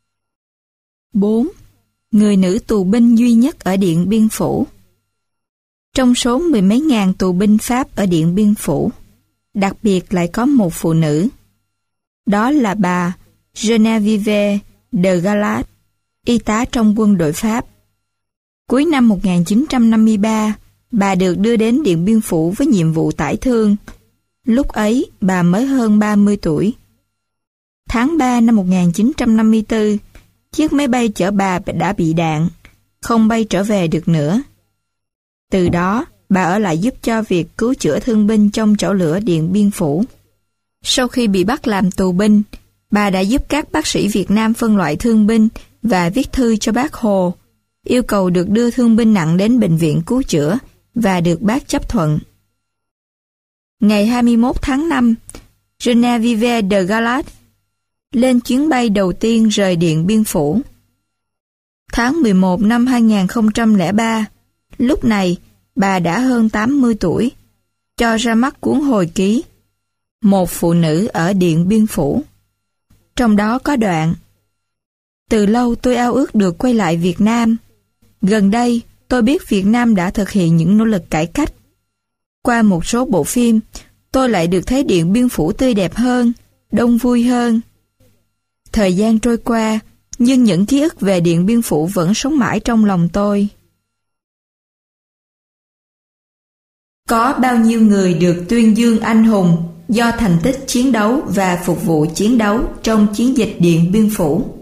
[SPEAKER 1] bốn. Người nữ tù binh duy nhất ở Điện Biên Phủ. Trong số mười mấy ngàn tù binh Pháp ở Điện Biên Phủ, đặc biệt lại có một phụ nữ. Đó là bà Geneviève de Galat, y tá trong quân đội Pháp. Cuối năm một nghìn chín trăm năm mươi ba, bà được đưa đến Điện Biên Phủ với nhiệm vụ tải thương. Lúc ấy, bà mới hơn ba mươi tuổi. Tháng ba năm một nghìn chín trăm năm mươi tư, chiếc máy bay chở bà đã bị đạn, không bay trở về được nữa. Từ đó, bà ở lại giúp cho việc cứu chữa thương binh trong chảo lửa Điện Biên Phủ. Sau khi bị bắt làm tù binh, bà đã giúp các bác sĩ Việt Nam phân loại thương binh và viết thư cho Bác Hồ, yêu cầu được đưa thương binh nặng đến bệnh viện cứu chữa và được Bác chấp thuận. Ngày hai mươi mốt tháng năm, Geneviève de Galat lên chuyến bay đầu tiên rời Điện Biên Phủ. Tháng mười một năm hai nghìn không trăm lẻ ba, lúc này bà đã hơn tám mươi tuổi, cho ra mắt cuốn hồi ký Một phụ nữ ở Điện Biên Phủ. Trong đó có đoạn: Từ lâu tôi ao ước được quay lại Việt Nam. Gần đây tôi biết Việt Nam đã thực hiện những nỗ lực cải cách. Qua một số bộ phim, tôi lại được thấy Điện Biên Phủ tươi đẹp hơn, đông vui hơn. Thời gian trôi qua, nhưng những ký ức về Điện Biên Phủ vẫn sống mãi trong lòng tôi. Có bao nhiêu người được tuyên dương anh hùng do thành tích chiến đấu và phục vụ chiến đấu trong chiến dịch Điện Biên Phủ?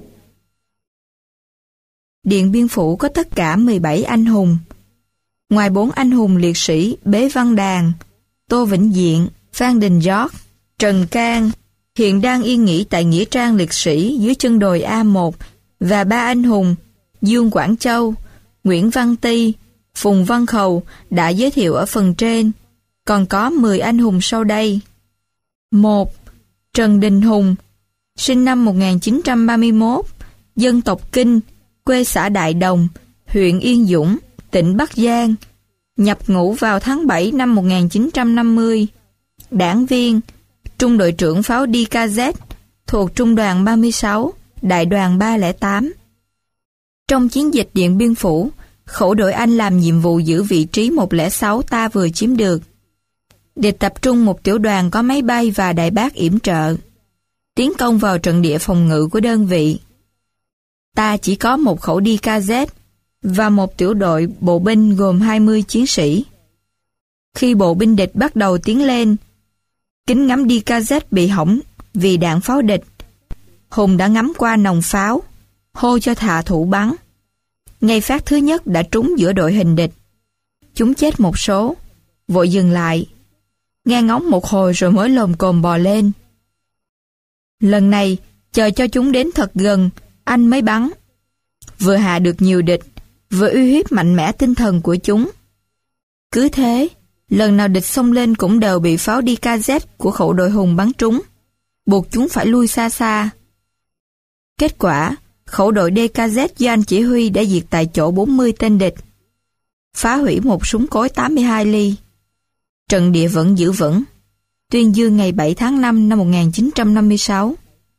[SPEAKER 1] Điện Biên Phủ có tất cả mười bảy anh hùng. Ngoài bốn anh hùng liệt sĩ Bế Văn Đàn, Tô Vĩnh Diện, Phan Đình Giót, Trần Cang hiện đang yên nghỉ tại Nghĩa trang liệt sĩ dưới chân đồi A một, và ba anh hùng Dương Quảng Châu, Nguyễn Văn Ty, Phùng Văn Khầu đã giới thiệu ở phần trên. Còn có mười anh hùng sau đây. một. Trần Đình Hùng, sinh năm một nghìn chín trăm ba mươi mốt, dân tộc Kinh, quê xã Đại Đồng, huyện Yên Dũng, tỉnh Bắc Giang, nhập ngũ vào tháng bảy năm một nghìn chín trăm năm mươi. Đảng viên, trung đội trưởng pháo đi ca dét thuộc trung đoàn ba mươi sáu, đại đoàn ba không tám. Trong chiến dịch Điện Biên Phủ, khẩu đội Anh làm nhiệm vụ giữ vị trí một không sáu ta vừa chiếm được. Địch tập trung một tiểu đoàn có máy bay và đại bác yểm trợ, tiến công vào trận địa phòng ngự của đơn vị. Ta chỉ có một khẩu đi ca dét và một tiểu đội bộ binh gồm hai mươi chiến sĩ. Khi bộ binh địch bắt đầu tiến lên, kính ngắm đi ca dét bị hỏng vì đạn pháo địch. Hùng đã ngắm qua nòng pháo, hô cho thạ thủ bắn. Ngay phát thứ nhất đã trúng giữa đội hình địch. Chúng chết một số, vội dừng lại, nghe ngóng một hồi rồi mới lồm cồm bò lên. Lần này, chờ cho chúng đến thật gần, anh mới bắn. Vừa hạ được nhiều địch, vừa uy hiếp mạnh mẽ tinh thần của chúng. Cứ thế, lần nào địch xông lên cũng đều bị pháo đi ca dét của khẩu đội Hùng bắn trúng, buộc chúng phải lui xa xa. Kết quả, khẩu đội đê ca dét do anh chỉ huy đã diệt tại chỗ bốn mươi tên địch, phá hủy một súng cối tám mươi hai ly. Trận địa vẫn giữ vững. Tuyên dương ngày bảy tháng năm năm một nghìn chín trăm năm mươi sáu.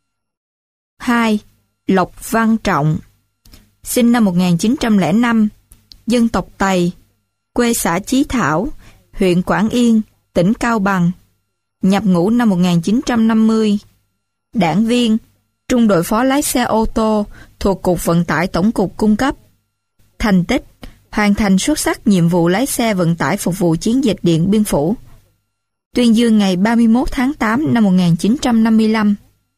[SPEAKER 1] hai. Lộc Văn Trọng, sinh năm một nghìn chín trăm lẻ năm, dân tộc Tày, quê xã Chí Thảo, huyện Quảng Yên, tỉnh Cao Bằng, nhập ngũ năm một nghìn chín trăm năm mươi. Đảng viên, trung đội phó lái xe ô tô thuộc Cục Vận tải Tổng cục cung cấp. Thành tích, hoàn thành xuất sắc nhiệm vụ lái xe vận tải phục vụ chiến dịch Điện Biên Phủ. Tuyên dương ngày ba mươi mốt tháng tám năm một nghìn chín trăm năm mươi lăm.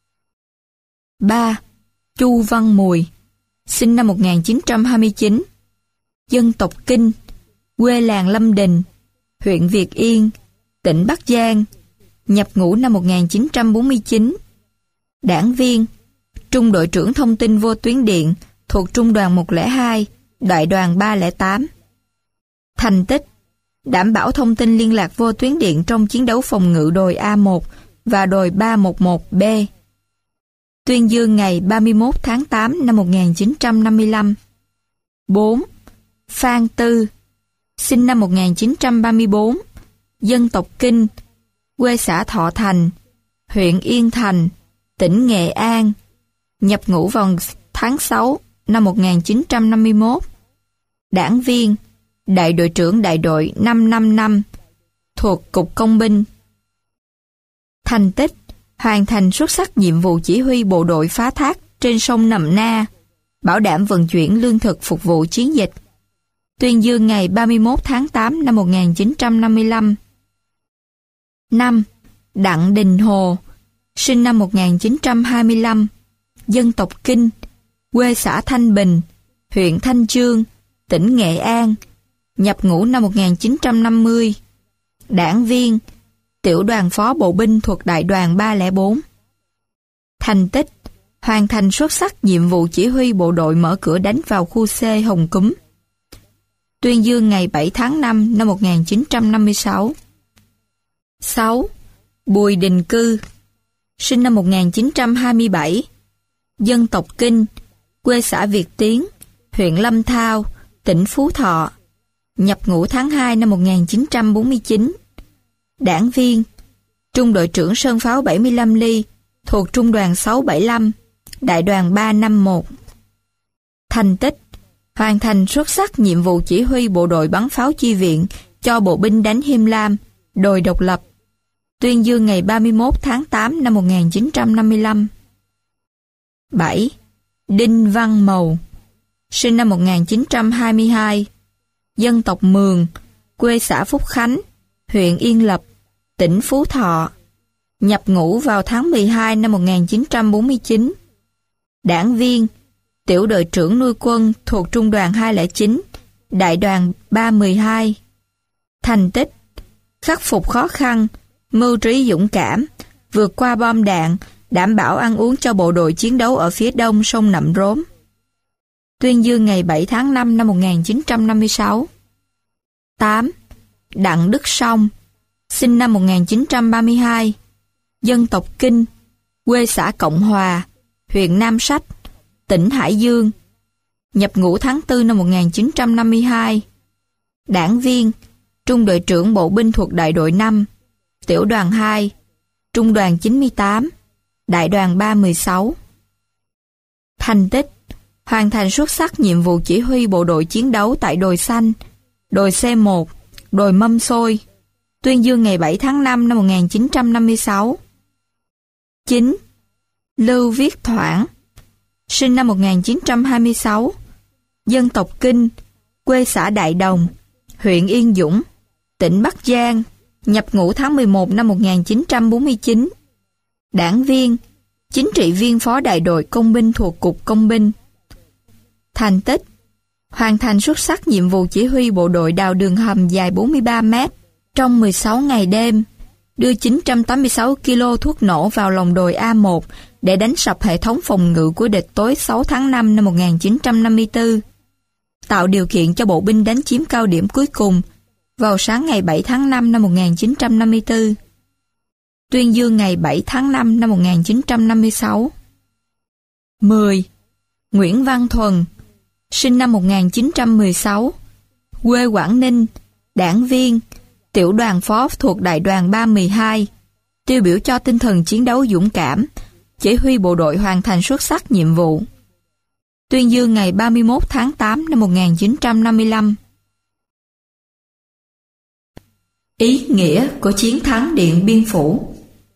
[SPEAKER 1] ba. Chu Văn Mùi, sinh năm một nghìn chín trăm hai mươi chín, dân tộc Kinh, quê làng Lâm Đình, huyện Việt Yên, tỉnh Bắc Giang, nhập ngũ năm một nghìn chín trăm bốn mươi chín, Đảng viên, trung đội trưởng thông tin vô tuyến điện thuộc trung đoàn một không hai, đại đoàn ba không tám. Thành tích, đảm bảo thông tin liên lạc vô tuyến điện trong chiến đấu phòng ngự đồi A một và đồi ba một một B. Tuyên dương ngày ba mươi mốt tháng tám năm một nghìn chín trăm năm mươi lăm. bốn. Phan Tư, sinh năm một nghìn chín trăm ba mươi tư, dân tộc Kinh, quê xã Thọ Thành, huyện Yên Thành, tỉnh Nghệ An, nhập ngũ vào tháng sáu năm một nghìn chín trăm năm mươi mốt. Đảng viên, đại đội trưởng đại đội năm năm năm, thuộc Cục Công binh. Thành tích, hoàn thành xuất sắc nhiệm vụ chỉ huy bộ đội phá thác trên sông Nậm Na, bảo đảm vận chuyển lương thực phục vụ chiến dịch. Tuyên dương ngày ba mươi mốt tháng tám năm một nghìn chín trăm năm mươi lăm. năm. Đặng Đình Hồ, sinh năm một nghìn chín trăm hai mươi lăm, dân tộc Kinh, quê xã Thanh Bình, huyện Thanh Chương, tỉnh Nghệ An, nhập ngũ năm một nghìn chín trăm năm mươi. Đảng viên, tiểu đoàn phó bộ binh thuộc đại đoàn ba không bốn. Thành tích, hoàn thành xuất sắc nhiệm vụ chỉ huy bộ đội mở cửa đánh vào khu C Hồng Cúm. Tuyên dương ngày bảy tháng năm năm một nghìn chín trăm năm mươi sáu. sáu. Bùi Đình Cư, sinh năm một nghìn chín trăm hai mươi bảy, dân tộc Kinh, quê xã Việt Tiến, huyện Lâm Thao, tỉnh Phú Thọ, nhập ngũ tháng hai năm một nghìn chín trăm bốn mươi chín. Đảng viên, trung đội trưởng Sơn pháo bảy mươi lăm ly, thuộc trung đoàn sáu bảy lăm, đại đoàn ba năm một. Thành tích, hoàn thành xuất sắc nhiệm vụ chỉ huy bộ đội bắn pháo chi viện cho bộ binh đánh Him Lam, đồi độc lập. Tuyên dương ngày ba mươi mốt tháng tám năm một nghìn chín trăm năm mươi lăm. bảy. Đinh Văn Mầu, sinh năm một nghìn chín trăm hai mươi hai, dân tộc Mường, quê xã Phúc Khánh, huyện Yên Lập, tỉnh Phú Thọ, nhập ngũ vào tháng mười hai năm một nghìn chín trăm bốn mươi chín. Đảng viên, tiểu đội trưởng nuôi quân thuộc trung đoàn hai không chín, đại đoàn ba một hai. Thành tích, khắc phục khó khăn, mưu trí dũng cảm, vượt qua bom đạn, đảm bảo ăn uống cho bộ đội chiến đấu ở phía đông sông Nậm Rốm. Tuyên dương ngày bảy tháng năm năm một nghìn chín trăm năm mươi sáu. tám. Đặng Đức Song, sinh năm một nghìn chín trăm ba mươi hai, dân tộc Kinh, quê xã Cộng Hòa, huyện Nam Sách, tỉnh Hải Dương, nhập ngũ tháng tư năm một nghìn chín trăm năm mươi hai. Đảng viên, trung đội trưởng bộ binh thuộc đại đội năm, tiểu đoàn hai, trung đoàn chín mươi tám, đại đoàn ba một sáu. Thành tích, hoàn thành xuất sắc nhiệm vụ chỉ huy bộ đội chiến đấu tại đồi xanh, đồi C một, đồi Mâm Xôi. Tuyên dương ngày bảy tháng năm năm một nghìn chín trăm năm mươi sáu. chín. Lưu Viết Thoảng, sinh năm một nghìn chín trăm hai mươi sáu, dân tộc Kinh, quê xã Đại Đồng, huyện Yên Dũng, tỉnh Bắc Giang, nhập ngũ tháng mười một năm một nghìn chín trăm bốn mươi chín. Đảng viên, chính trị viên phó đại đội công binh thuộc Cục Công binh. Thành tích, hoàn thành xuất sắc nhiệm vụ chỉ huy bộ đội đào đường hầm dài bốn mươi ba mét trong mười sáu ngày đêm, đưa chín trăm tám mươi sáu ki lô thuốc nổ vào lòng đồi A một để đánh sập hệ thống phòng ngự của địch tối sáu tháng năm năm một nghìn chín trăm năm mươi tư, tạo điều kiện cho bộ binh đánh chiếm cao điểm cuối cùng vào sáng ngày bảy tháng năm năm một nghìn chín trăm năm mươi tư. Tuyên dương ngày bảy tháng năm năm một nghìn chín trăm năm mươi sáu. mười. Nguyễn Văn Thuần, sinh năm một nghìn chín trăm mười sáu, quê Quảng Ninh, đảng viên, tiểu đoàn phó thuộc đại đoàn ba một hai, tiêu biểu cho tinh thần chiến đấu dũng cảm, chỉ huy bộ đội hoàn thành xuất sắc nhiệm vụ. Tuyên dương ngày ba mươi mốt tháng tám năm một nghìn chín trăm năm mươi lăm. Ý nghĩa của chiến thắng Điện Biên Phủ.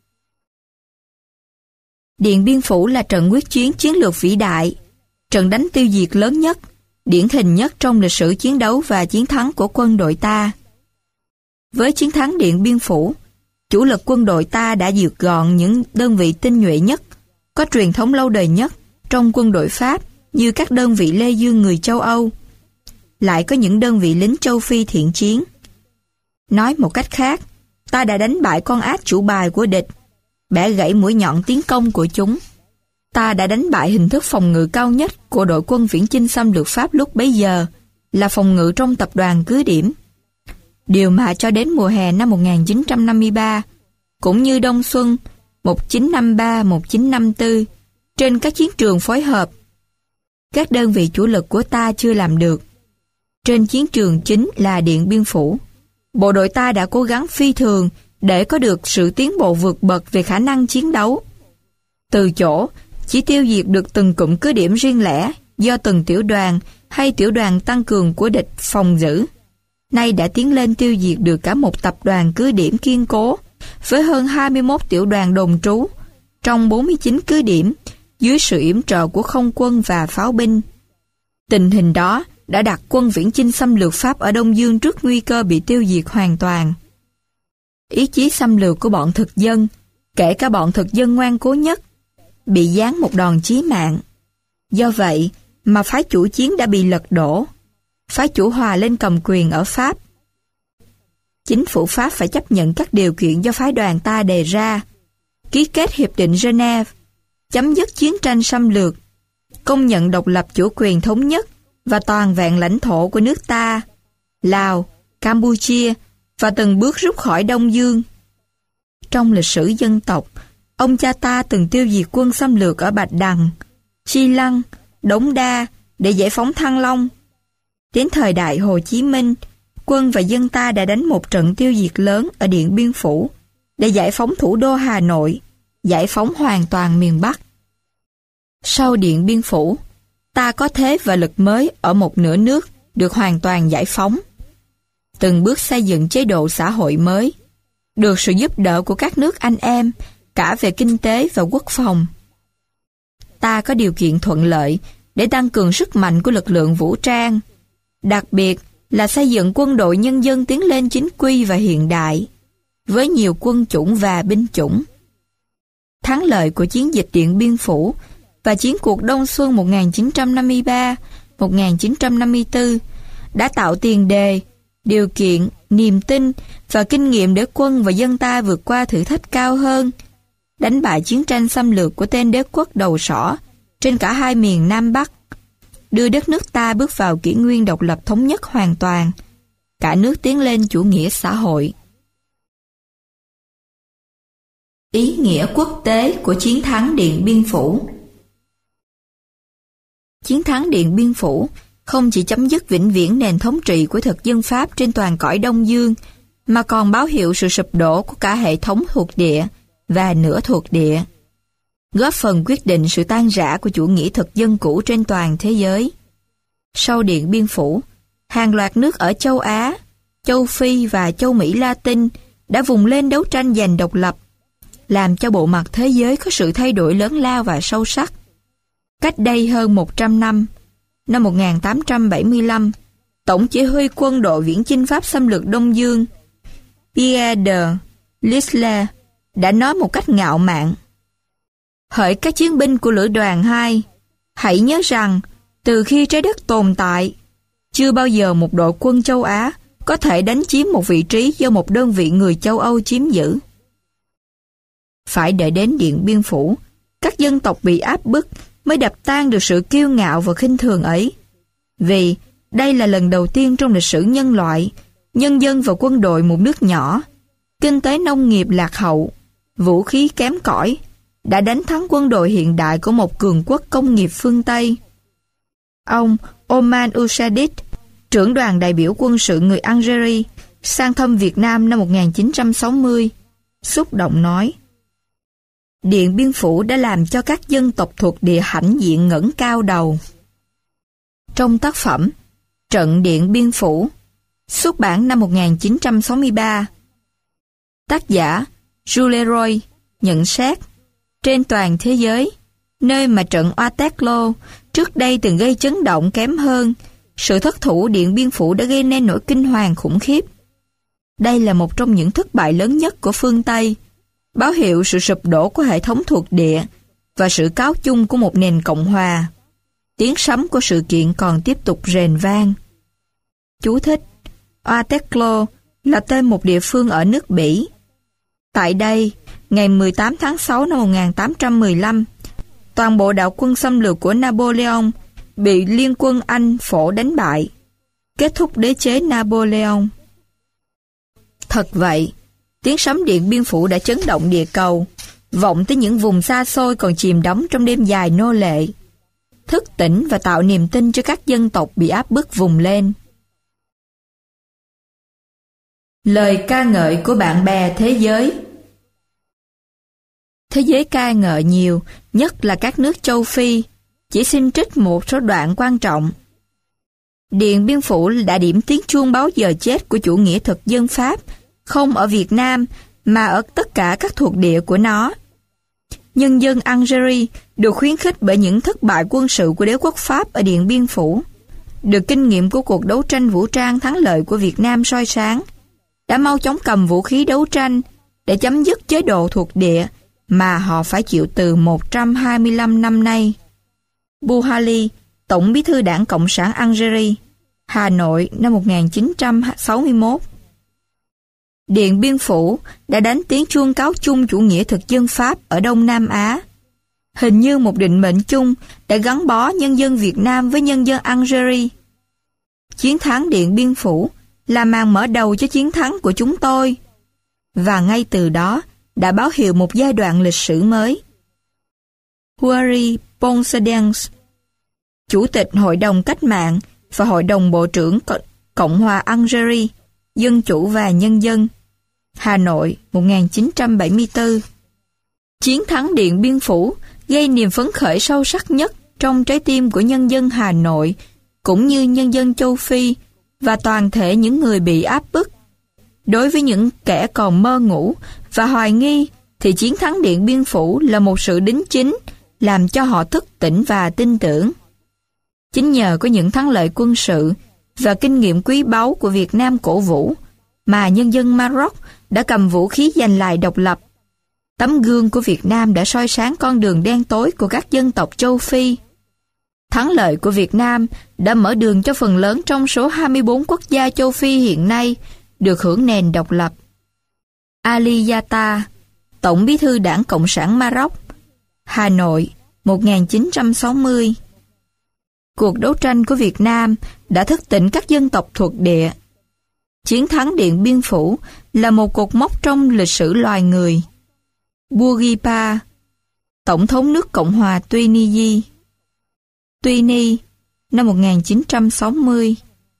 [SPEAKER 1] Điện Biên Phủ là trận quyết chiến chiến lược vĩ đại, trận đánh tiêu diệt lớn nhất, điển hình nhất trong lịch sử chiến đấu và chiến thắng của quân đội ta. Với chiến thắng Điện Biên Phủ, chủ lực quân đội ta đã diệt gọn những đơn vị tinh nhuệ nhất, có truyền thống lâu đời nhất trong quân đội Pháp như các đơn vị Lê Dương người châu Âu, lại có những đơn vị lính châu Phi thiện chiến. Nói một cách khác, ta đã đánh bại con ác chủ bài của địch, bẻ gãy mũi nhọn tiến công của chúng. Ta đã đánh bại hình thức phòng ngự cao nhất của đội quân viễn chinh xâm lược Pháp lúc bấy giờ, là phòng ngự trong tập đoàn cứ điểm. Điều mà cho đến mùa hè năm một nghìn chín trăm năm mươi ba, cũng như đông xuân một nghìn chín trăm năm mươi ba một nghìn chín trăm năm mươi tư, trên các chiến trường phối hợp, các đơn vị chủ lực của ta chưa làm được. Trên chiến trường chính là Điện Biên Phủ, bộ đội ta đã cố gắng phi thường để có được sự tiến bộ vượt bậc về khả năng chiến đấu. Từ chỗ chỉ tiêu diệt được từng cụm cứ điểm riêng lẻ do từng tiểu đoàn hay tiểu đoàn tăng cường của địch phòng giữ, nay đã tiến lên tiêu diệt được cả một tập đoàn cứ điểm kiên cố với hơn hai mươi mốt tiểu đoàn đồn trú trong bốn mươi chín cứ điểm dưới sự yểm trợ của không quân và pháo binh. Tình hình đó đã đặt quân viễn chinh xâm lược Pháp ở Đông Dương trước nguy cơ bị tiêu diệt hoàn toàn. Ý chí xâm lược của bọn thực dân, kể cả bọn thực dân ngoan cố nhất, bị giáng một đòn chí mạng. Do vậy mà phái chủ chiến đã bị lật đổ. Phái chủ hòa lên cầm quyền ở Pháp. Chính phủ Pháp phải chấp nhận các điều kiện do phái đoàn ta đề ra, ký kết Hiệp định Geneva, chấm dứt chiến tranh xâm lược, công nhận độc lập chủ quyền thống nhất và toàn vẹn lãnh thổ của nước ta, Lào, Campuchia và từng bước rút khỏi Đông Dương. Trong lịch sử dân tộc, ông cha ta từng tiêu diệt quân xâm lược ở Bạch Đằng, Chi Lăng, Đống Đa để giải phóng Thăng Long. Đến thời đại Hồ Chí Minh, quân và dân ta đã đánh một trận tiêu diệt lớn ở Điện Biên Phủ để giải phóng thủ đô Hà Nội, giải phóng hoàn toàn miền Bắc. Sau Điện Biên Phủ, ta có thế và lực mới ở một nửa nước được hoàn toàn giải phóng. Từng bước xây dựng chế độ xã hội mới, được sự giúp đỡ của các nước anh em, cả về kinh tế và quốc phòng. Ta có điều kiện thuận lợi để tăng cường sức mạnh của lực lượng vũ trang, đặc biệt là xây dựng quân đội nhân dân tiến lên chính quy và hiện đại, với nhiều quân chủng và binh chủng. Thắng lợi của chiến dịch Điện Biên Phủ và chiến cuộc Đông Xuân một nghìn chín trăm năm mươi ba một nghìn chín trăm năm mươi tư đã tạo tiền đề, điều kiện, niềm tin và kinh nghiệm để quân và dân ta vượt qua thử thách cao hơn, đánh bại chiến tranh xâm lược của tên đế quốc đầu sỏ trên cả hai miền Nam Bắc, đưa đất nước ta bước vào kỷ nguyên độc lập thống nhất hoàn toàn, cả nước tiến lên chủ nghĩa xã hội. Ý nghĩa quốc tế của chiến thắng Điện Biên Phủ. Chiến thắng Điện Biên Phủ không chỉ chấm dứt vĩnh viễn nền thống trị của thực dân Pháp trên toàn cõi Đông Dương, mà còn báo hiệu sự sụp đổ của cả hệ thống thuộc địa và nửa thuộc địa, góp phần quyết định sự tan rã của chủ nghĩa thực dân cũ trên toàn thế giới. Sau Điện Biên Phủ, hàng loạt nước ở châu Á, châu Phi và châu Mỹ Latin đã vùng lên đấu tranh giành độc lập, làm cho bộ mặt thế giới có sự thay đổi lớn lao và sâu sắc. Cách đây hơn một trăm năm, năm một nghìn tám trăm bảy mươi lăm, Tổng chỉ huy quân đội viễn chinh Pháp xâm lược Đông Dương, Pierre de L'Isle, đã nói một cách ngạo mạn: hỡi các chiến binh của lữ đoàn hai, hãy nhớ rằng từ khi trái đất tồn tại, chưa bao giờ một đội quân châu Á có thể đánh chiếm một vị trí do một đơn vị người châu Âu chiếm giữ. Phải đợi đến Điện Biên Phủ, các dân tộc bị áp bức mới đập tan được sự kiêu ngạo và khinh thường ấy. Vì đây là lần đầu tiên trong lịch sử nhân loại, nhân dân và quân đội một nước nhỏ, kinh tế nông nghiệp lạc hậu, vũ khí kém cỏi, đã đánh thắng quân đội hiện đại của một cường quốc công nghiệp phương Tây. Ông Oman Usadit, trưởng đoàn đại biểu quân sự người Algeria, sang thăm Việt Nam năm một nghìn chín trăm sáu mươi, xúc động nói: Điện Biên Phủ đã làm cho các dân tộc thuộc địa hãnh diện ngẩng cao đầu. Trong tác phẩm Trận Điện Biên Phủ, xuất bản năm một nghìn chín trăm sáu mươi ba, tác giả Jules Roy nhận xét: trên toàn thế giới, nơi mà trận Waterloo trước đây từng gây chấn động kém hơn, sự thất thủ Điện Biên Phủ đã gây nên nỗi kinh hoàng khủng khiếp. Đây là một trong những thất bại lớn nhất của phương Tây, báo hiệu sự sụp đổ của hệ thống thuộc địa và sự cáo chung của một nền cộng hòa. Tiếng sấm của sự kiện còn tiếp tục rền vang. Chú thích: Waterloo là tên một địa phương ở nước Bỉ. Tại đây, ngày mười tám tháng sáu năm một nghìn tám trăm mười lăm, toàn bộ đạo quân xâm lược của Napoleon bị liên quân Anh phổ đánh bại, kết thúc đế chế Napoleon. Thật vậy, tiếng sấm Điện Biên Phủ đã chấn động địa cầu, vọng tới những vùng xa xôi còn chìm đắm trong đêm dài nô lệ, thức tỉnh và tạo niềm tin cho các dân tộc bị áp bức vùng lên. Lời ca ngợi của bạn bè thế giới. Thế giới ca ngợi nhiều, nhất là các nước châu Phi, chỉ xin trích một số đoạn quan trọng. Điện Biên Phủ đã điểm tiếng chuông báo giờ chết của chủ nghĩa thực dân Pháp, không ở Việt Nam mà ở tất cả các thuộc địa của nó. Nhân dân Algeria được khuyến khích bởi những thất bại quân sự của đế quốc Pháp ở Điện Biên Phủ, được kinh nghiệm của cuộc đấu tranh vũ trang thắng lợi của Việt Nam soi sáng, đã mau chóng cầm vũ khí đấu tranh để chấm dứt chế độ thuộc địa mà họ phải chịu từ một trăm hai mươi lăm năm nay. Bouhali, Tổng bí thư Đảng Cộng sản Algeria, Hà Nội năm một nghìn chín trăm sáu mươi mốt. Điện Biên Phủ đã đánh tiếng chuông cáo chung chủ nghĩa thực dân Pháp ở Đông Nam Á. Hình như một định mệnh chung đã gắn bó nhân dân Việt Nam với nhân dân Algeria. Chiến thắng Điện Biên Phủ là màn mở đầu cho chiến thắng của chúng tôi, và ngay từ đó đã báo hiệu một giai đoạn lịch sử mới. Houari Bonsadens, Chủ tịch Hội đồng Cách mạng và Hội đồng Bộ trưởng Cộng hòa Algeria, Dân chủ và Nhân dân, Hà Nội một nghìn chín trăm bảy mươi tư. Chiến thắng Điện Biên Phủ gây niềm phấn khởi sâu sắc nhất trong trái tim của nhân dân Hà Nội, cũng như nhân dân châu Phi và toàn thể những người bị áp bức. Đối với những kẻ còn mơ ngủ và hoài nghi, thì chiến thắng Điện Biên Phủ là một sự đính chính, làm cho họ thức tỉnh và tin tưởng. Chính nhờ có những thắng lợi quân sự và kinh nghiệm quý báu của Việt Nam cổ vũ, mà nhân dân Maroc đã cầm vũ khí giành lại độc lập. Tấm gương của Việt Nam đã soi sáng con đường đen tối của các dân tộc châu Phi. Thắng lợi của Việt Nam đã mở đường cho phần lớn trong số hai mươi bốn quốc gia châu Phi hiện nay được hưởng nền độc lập. Ali Yatta, Tổng bí thư Đảng Cộng sản Maroc, Hà Nội một nghìn chín trăm sáu mươi. Cuộc đấu tranh của Việt Nam đã thức tỉnh các dân tộc thuộc địa. Chiến thắng Điện Biên Phủ là một cột mốc trong lịch sử loài người. Bourguiba, Tổng thống nước Cộng hòa Tunisia, Tunis, năm một nghìn chín trăm sáu mươi.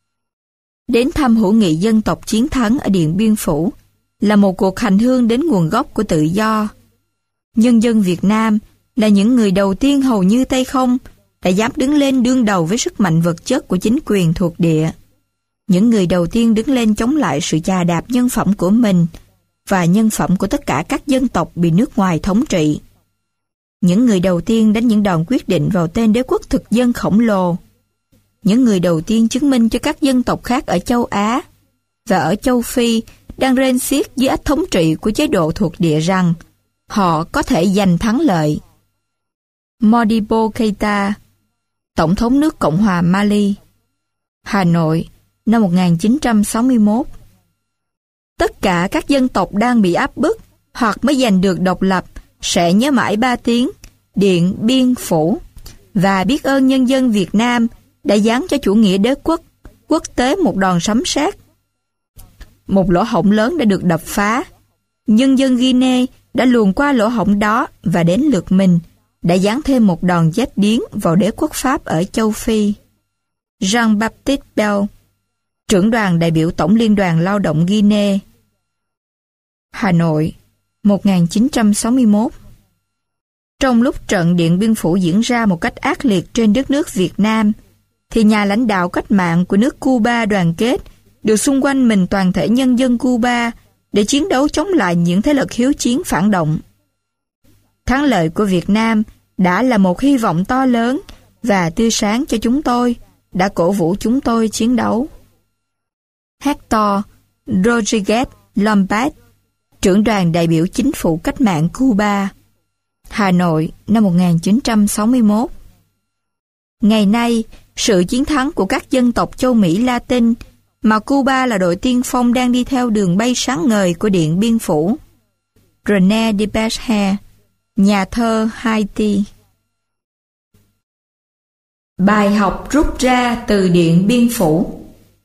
[SPEAKER 1] Đến thăm hữu nghị dân tộc chiến thắng ở Điện Biên Phủ là một cuộc hành hương đến nguồn gốc của tự do. Nhân dân Việt Nam là những người đầu tiên hầu như tay không đã dám đứng lên đương đầu với sức mạnh vật chất của chính quyền thuộc địa. Những người đầu tiên đứng lên chống lại sự chà đạp nhân phẩm của mình và nhân phẩm của tất cả các dân tộc bị nước ngoài thống trị. Những người đầu tiên đánh những đòn quyết định vào tên đế quốc thực dân khổng lồ. Những người đầu tiên chứng minh cho các dân tộc khác ở châu Á và ở châu Phi đang rên xiết dưới ách thống trị của chế độ thuộc địa rằng họ có thể giành thắng lợi. Modibo Keïta, Tổng thống nước Cộng hòa Mali, Hà Nội, năm một nghìn chín trăm sáu mươi mốt. Tất cả các dân tộc đang bị áp bức hoặc mới giành được độc lập sẽ nhớ mãi ba tiếng Điện Biên Phủ và biết ơn nhân dân Việt Nam đã giáng cho chủ nghĩa đế quốc quốc tế một đòn sấm sét. Một lỗ hổng lớn đã được đập phá. Nhân dân Guinea đã luồn qua lỗ hổng đó và đến lượt mình đã giáng thêm một đòn giết điếng vào đế quốc Pháp ở châu Phi. Jean-Baptiste Bell, trưởng đoàn đại biểu Tổng Liên đoàn Lao động Guinea, Hà Nội, một nghìn chín trăm sáu mươi mốt. Trong lúc trận Điện Biên Phủ diễn ra một cách ác liệt trên đất nước Việt Nam, thì nhà lãnh đạo cách mạng của nước Cuba đoàn kết được xung quanh mình toàn thể nhân dân Cuba để chiến đấu chống lại những thế lực hiếu chiến phản động. Thắng lợi của Việt Nam đã là một hy vọng to lớn và tươi sáng cho chúng tôi, đã cổ vũ chúng tôi chiến đấu. Hector Rodriguez Lombard, trưởng đoàn đại biểu chính phủ cách mạng Cuba, Hà Nội, năm một nghìn chín trăm sáu mươi mốt. Ngày nay, sự chiến thắng của các dân tộc châu Mỹ Latin mà Cuba là đội tiên phong đang đi theo đường bay sáng ngời của Điện Biên Phủ. René Despecher, nhà thơ Haiti. Bài học rút ra từ Điện Biên Phủ.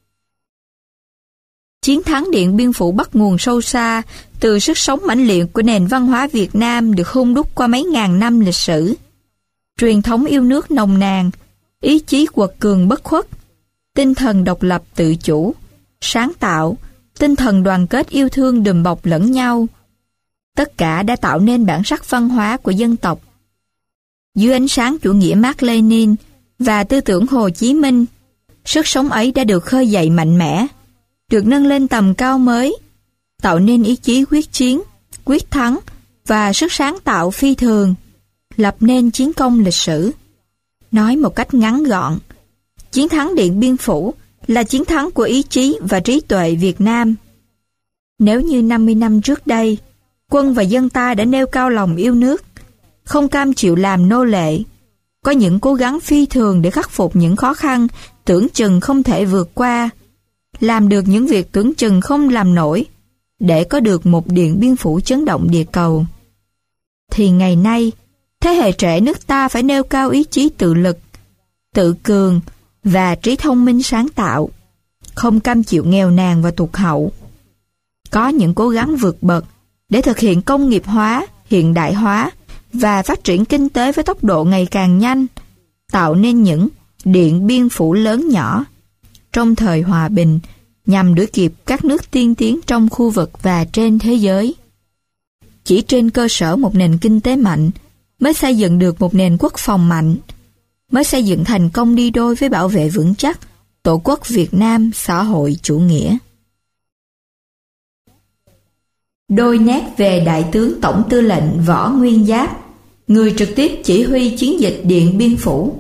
[SPEAKER 1] Chiến thắng Điện Biên Phủ bắt nguồn sâu xa từ sức sống mãnh liệt của nền văn hóa Việt Nam được hun đúc qua mấy ngàn năm lịch sử. Truyền thống yêu nước nồng nàn, ý chí quật cường bất khuất, tinh thần độc lập tự chủ, sáng tạo, tinh thần đoàn kết yêu thương đùm bọc lẫn nhau. Tất cả đã tạo nên bản sắc văn hóa của dân tộc. Dưới ánh sáng chủ nghĩa Mác Lênin và tư tưởng Hồ Chí Minh, sức sống ấy đã được khơi dậy mạnh mẽ, được nâng lên tầm cao mới, tạo nên ý chí quyết chiến, quyết thắng và sức sáng tạo phi thường, lập nên chiến công lịch sử. Nói một cách ngắn gọn, chiến thắng Điện Biên Phủ là chiến thắng của ý chí và trí tuệ Việt Nam. Nếu như năm mươi năm trước đây, quân và dân ta đã nêu cao lòng yêu nước, không cam chịu làm nô lệ, có những cố gắng phi thường để khắc phục những khó khăn tưởng chừng không thể vượt qua, làm được những việc tưởng chừng không làm nổi, để có được một Điện Biên Phủ chấn động địa cầu. Thì ngày nay, thế hệ trẻ nước ta phải nêu cao ý chí tự lực, tự cường và trí thông minh sáng tạo, không cam chịu nghèo nàn và tụt hậu. Có những cố gắng vượt bậc để thực hiện công nghiệp hóa, hiện đại hóa và phát triển kinh tế với tốc độ ngày càng nhanh, tạo nên những Điện Biên Phủ lớn nhỏ trong thời hòa bình nhằm đuổi kịp các nước tiên tiến trong khu vực và trên thế giới. Chỉ trên cơ sở một nền kinh tế mạnh mới xây dựng được một nền quốc phòng mạnh, mới xây dựng thành công đi đôi với bảo vệ vững chắc Tổ quốc Việt Nam xã hội chủ nghĩa. Đôi nét về Đại tướng Tổng tư lệnh Võ Nguyên Giáp, người trực tiếp chỉ huy chiến dịch Điện Biên Phủ.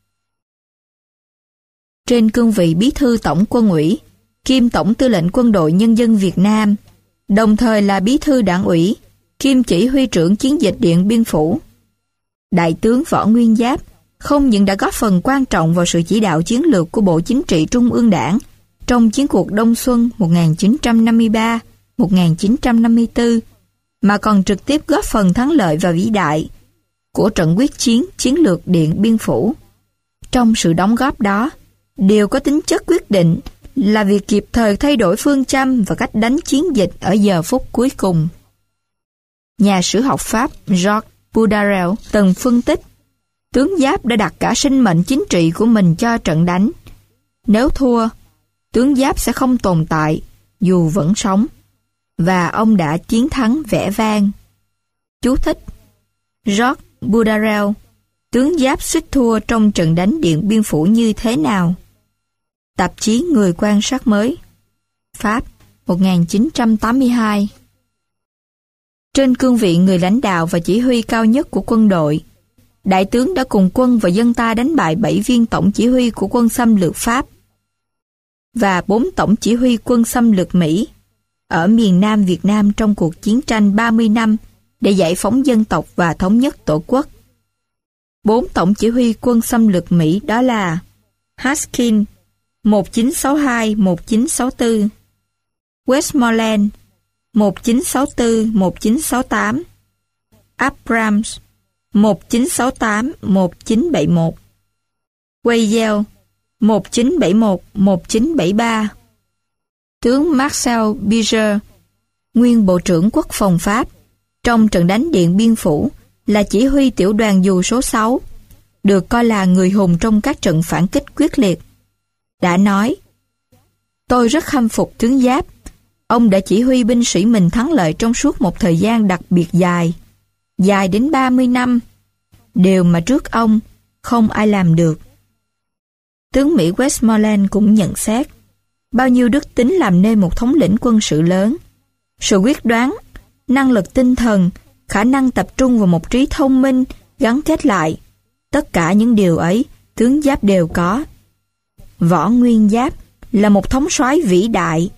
[SPEAKER 1] Trên cương vị Bí thư Tổng Quân ủy, kiêm Tổng tư lệnh Quân đội Nhân dân Việt Nam, đồng thời là Bí thư Đảng ủy, kiêm chỉ huy trưởng chiến dịch Điện Biên Phủ, Đại tướng Võ Nguyên Giáp không những đã góp phần quan trọng vào sự chỉ đạo chiến lược của Bộ Chính trị Trung ương Đảng trong chiến cuộc Đông Xuân một nghìn chín trăm năm mươi ba đến một nghìn chín trăm năm mươi tư, mà còn trực tiếp góp phần thắng lợi và vĩ đại của trận quyết chiến chiến lược Điện Biên Phủ. Trong sự đóng góp đó, đều có tính chất quyết định là việc kịp thời thay đổi phương châm và cách đánh chiến dịch ở giờ phút cuối cùng. Nhà sử học Pháp Georges Boudarel từng phân tích, tướng Giáp đã đặt cả sinh mệnh chính trị của mình cho trận đánh. Nếu thua, tướng Giáp sẽ không tồn tại dù vẫn sống, và ông đã chiến thắng vẻ vang. Chú thích: Georges Boudarel, tướng Giáp suýt thua trong trận đánh Điện Biên Phủ như thế nào? Tạp chí Người quan sát mới, Pháp, một nghìn chín trăm tám mươi hai. Trên cương vị người lãnh đạo và chỉ huy cao nhất của quân đội, Đại tướng đã cùng quân và dân ta đánh bại bảy viên tổng chỉ huy của quân xâm lược Pháp và bốn tổng chỉ huy quân xâm lược Mỹ ở miền Nam Việt Nam trong cuộc chiến tranh ba mươi năm để giải phóng dân tộc và thống nhất Tổ quốc. Bốn tổng chỉ huy quân xâm lược Mỹ đó là Haskins một chín sáu hai đến một chín sáu tư, Westmoreland một chín sáu tư đến một chín sáu tám, Abrams một chín sáu tám đến một chín bảy mốt, Weigel một chín bảy mốt đến một chín bảy ba. Tướng Marcel Biger, nguyên Bộ trưởng Quốc phòng Pháp, trong trận đánh Điện Biên Phủ là chỉ huy tiểu đoàn dù số sáu, được coi là người hùng trong các trận phản kích quyết liệt, đã nói: "Tôi rất khâm phục tướng Giáp. Ông đã chỉ huy binh sĩ mình thắng lợi trong suốt một thời gian đặc biệt dài, dài đến ba mươi năm, điều mà trước ông không ai làm được." Tướng Mỹ Westmoreland cũng nhận xét, bao nhiêu đức tính làm nên một thống lĩnh quân sự lớn, sự quyết đoán, năng lực tinh thần, khả năng tập trung vào một trí thông minh gắn kết lại, tất cả những điều ấy tướng Giáp đều có. Võ Nguyên Giáp là một thống soái vĩ đại.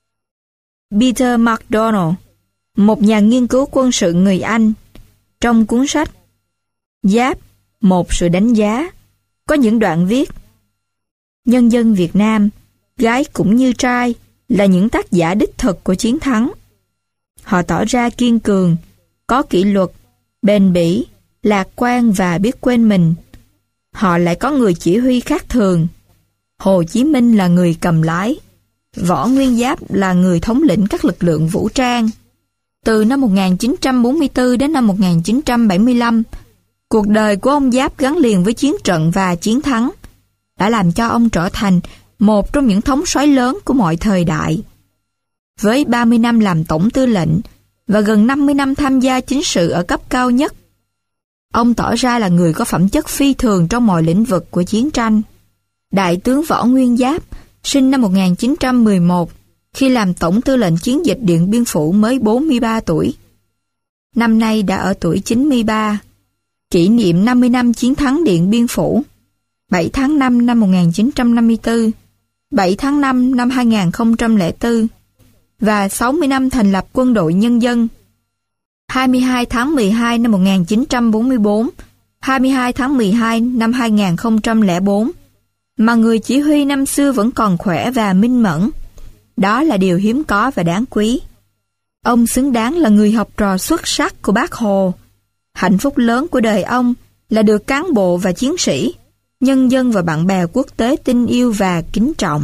[SPEAKER 1] Peter MacDonald, một nhà nghiên cứu quân sự người Anh, trong cuốn sách Giáp, một sự đánh giá, có những đoạn viết: nhân dân Việt Nam, gái cũng như trai, là những tác giả đích thực của chiến thắng. Họ tỏ ra kiên cường, có kỷ luật, bền bỉ, lạc quan và biết quên mình. họ lại có người chỉ huy khác thường. Hồ Chí Minh là người cầm lái, Võ Nguyên Giáp là người thống lĩnh các lực lượng vũ trang. Từ năm một nghìn chín trăm bốn mươi tư đến năm một nghìn chín trăm bảy mươi lăm, cuộc đời của ông Giáp gắn liền với chiến trận và chiến thắng, đã làm cho ông trở thành một trong những thống soái lớn của mọi thời đại. Với ba mươi năm làm tổng tư lệnh và gần năm mươi năm tham gia chính sự ở cấp cao nhất, ông tỏ ra là người có phẩm chất phi thường trong mọi lĩnh vực của chiến tranh. Đại tướng Võ Nguyên Giáp sinh năm một nghìn chín trăm mười một, khi làm tổng tư lệnh chiến dịch Điện Biên Phủ mới bốn mươi ba tuổi. Năm nay đã ở tuổi chín mươi ba, kỷ niệm năm mươi năm chiến thắng Điện Biên Phủ, bảy tháng năm năm một nghìn chín trăm năm mươi tư, bảy tháng năm năm hai nghìn không trăm lẻ bốn và sáu mươi năm thành lập Quân đội Nhân dân, hai mươi hai tháng mười hai năm một nghìn chín trăm bốn mươi tư, hai mươi hai tháng mười hai năm hai nghìn không trăm lẻ bốn, mà người chỉ huy năm xưa vẫn còn khỏe và minh mẫn. Đó là điều hiếm có và đáng quý. Ông xứng đáng là người học trò xuất sắc của Bác Hồ. Hạnh phúc lớn của đời ông là được cán bộ và chiến sĩ, nhân dân và bạn bè quốc tế tin yêu và kính trọng.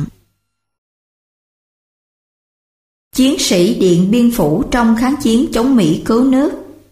[SPEAKER 1] Chiến sĩ Điện Biên Phủ trong kháng chiến chống Mỹ cứu nước.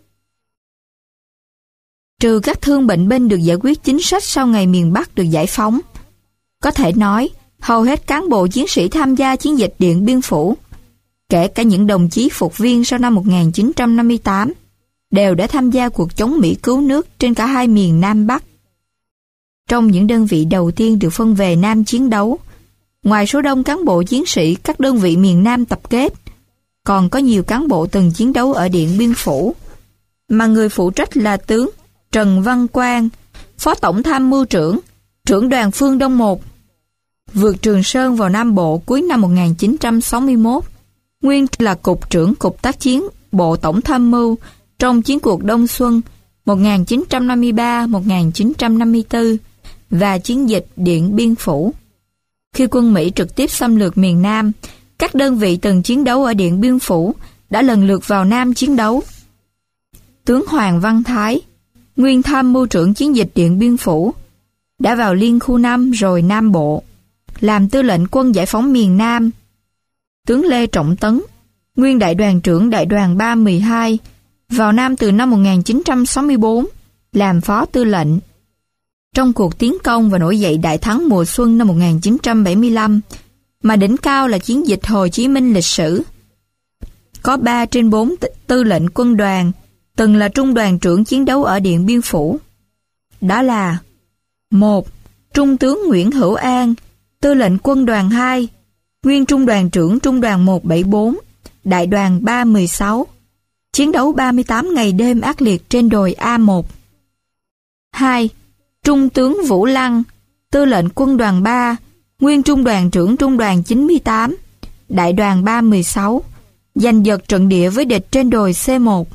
[SPEAKER 1] Trừ các thương bệnh binh được giải quyết chính sách sau ngày miền Bắc được giải phóng, có thể nói hầu hết cán bộ chiến sĩ tham gia chiến dịch Điện Biên Phủ, kể cả những đồng chí phục viên sau năm một nghìn chín trăm năm mươi tám, đều đã tham gia cuộc chống Mỹ cứu nước trên cả hai miền Nam Bắc. Trong những đơn vị đầu tiên được phân về Nam chiến đấu, ngoài số đông cán bộ chiến sĩ các đơn vị miền Nam tập kết, còn có nhiều cán bộ từng chiến đấu ở Điện Biên Phủ, mà người phụ trách là tướng Trần Văn Quang, Phó Tổng Tham mưu trưởng, trưởng đoàn Phương Đông một. Vượt Trường Sơn vào Nam Bộ cuối năm một nghìn chín trăm sáu mươi mốt, nguyên là Cục trưởng Cục Tác chiến Bộ Tổng Tham mưu trong chiến cuộc Đông Xuân một nghìn chín trăm năm mươi ba đến một nghìn chín trăm năm mươi tư và chiến dịch Điện Biên Phủ. Khi quân Mỹ trực tiếp xâm lược miền Nam, các đơn vị từng chiến đấu ở Điện Biên Phủ đã lần lượt vào Nam chiến đấu. Tướng Hoàng Văn Thái, nguyên tham mưu trưởng chiến dịch Điện Biên Phủ, đã vào Liên khu năm rồi Nam Bộ, làm tư lệnh quân giải phóng miền Nam. Tướng Lê Trọng Tấn, nguyên đại đoàn trưởng đại đoàn ba mười hai, vào Nam từ năm một nghìn chín trăm sáu mươi tư, làm phó tư lệnh. Trong cuộc tiến công và nổi dậy đại thắng mùa xuân năm một nghìn chín trăm bảy mươi lăm, mà đỉnh cao là chiến dịch Hồ Chí Minh lịch sử, có ba trên bốn tư lệnh quân đoàn từng là trung đoàn trưởng chiến đấu ở Điện Biên Phủ. Đó là: một. Trung tướng Nguyễn Hữu An, tư lệnh quân đoàn hai, nguyên trung đoàn trưởng trung đoàn một bảy bốn, đại đoàn ba mười sáu, chiến đấu ba mươi tám ngày đêm ác liệt trên đồi A một. hai. Trung tướng Vũ Lăng, tư lệnh quân đoàn ba, nguyên trung đoàn trưởng trung đoàn chín mươi tám, đại đoàn ba mười sáu, giành giật trận địa với địch trên đồi C một.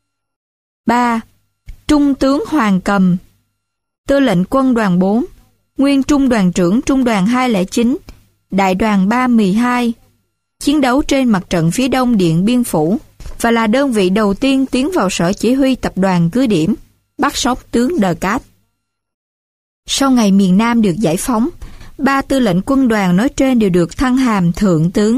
[SPEAKER 1] ba. Trung tướng Hoàng Cầm, tư lệnh quân đoàn bốn, nguyên trung đoàn trưởng trung đoàn hai không chín, đại đoàn ba mười hai, chiến đấu trên mặt trận phía đông Điện Biên Phủ và là đơn vị đầu tiên tiến vào sở chỉ huy tập đoàn cứ điểm, bắt sống tướng Đờ Cát. Sau ngày miền Nam được giải phóng, ba tư lệnh quân đoàn nói trên đều được thăng hàm thượng tướng.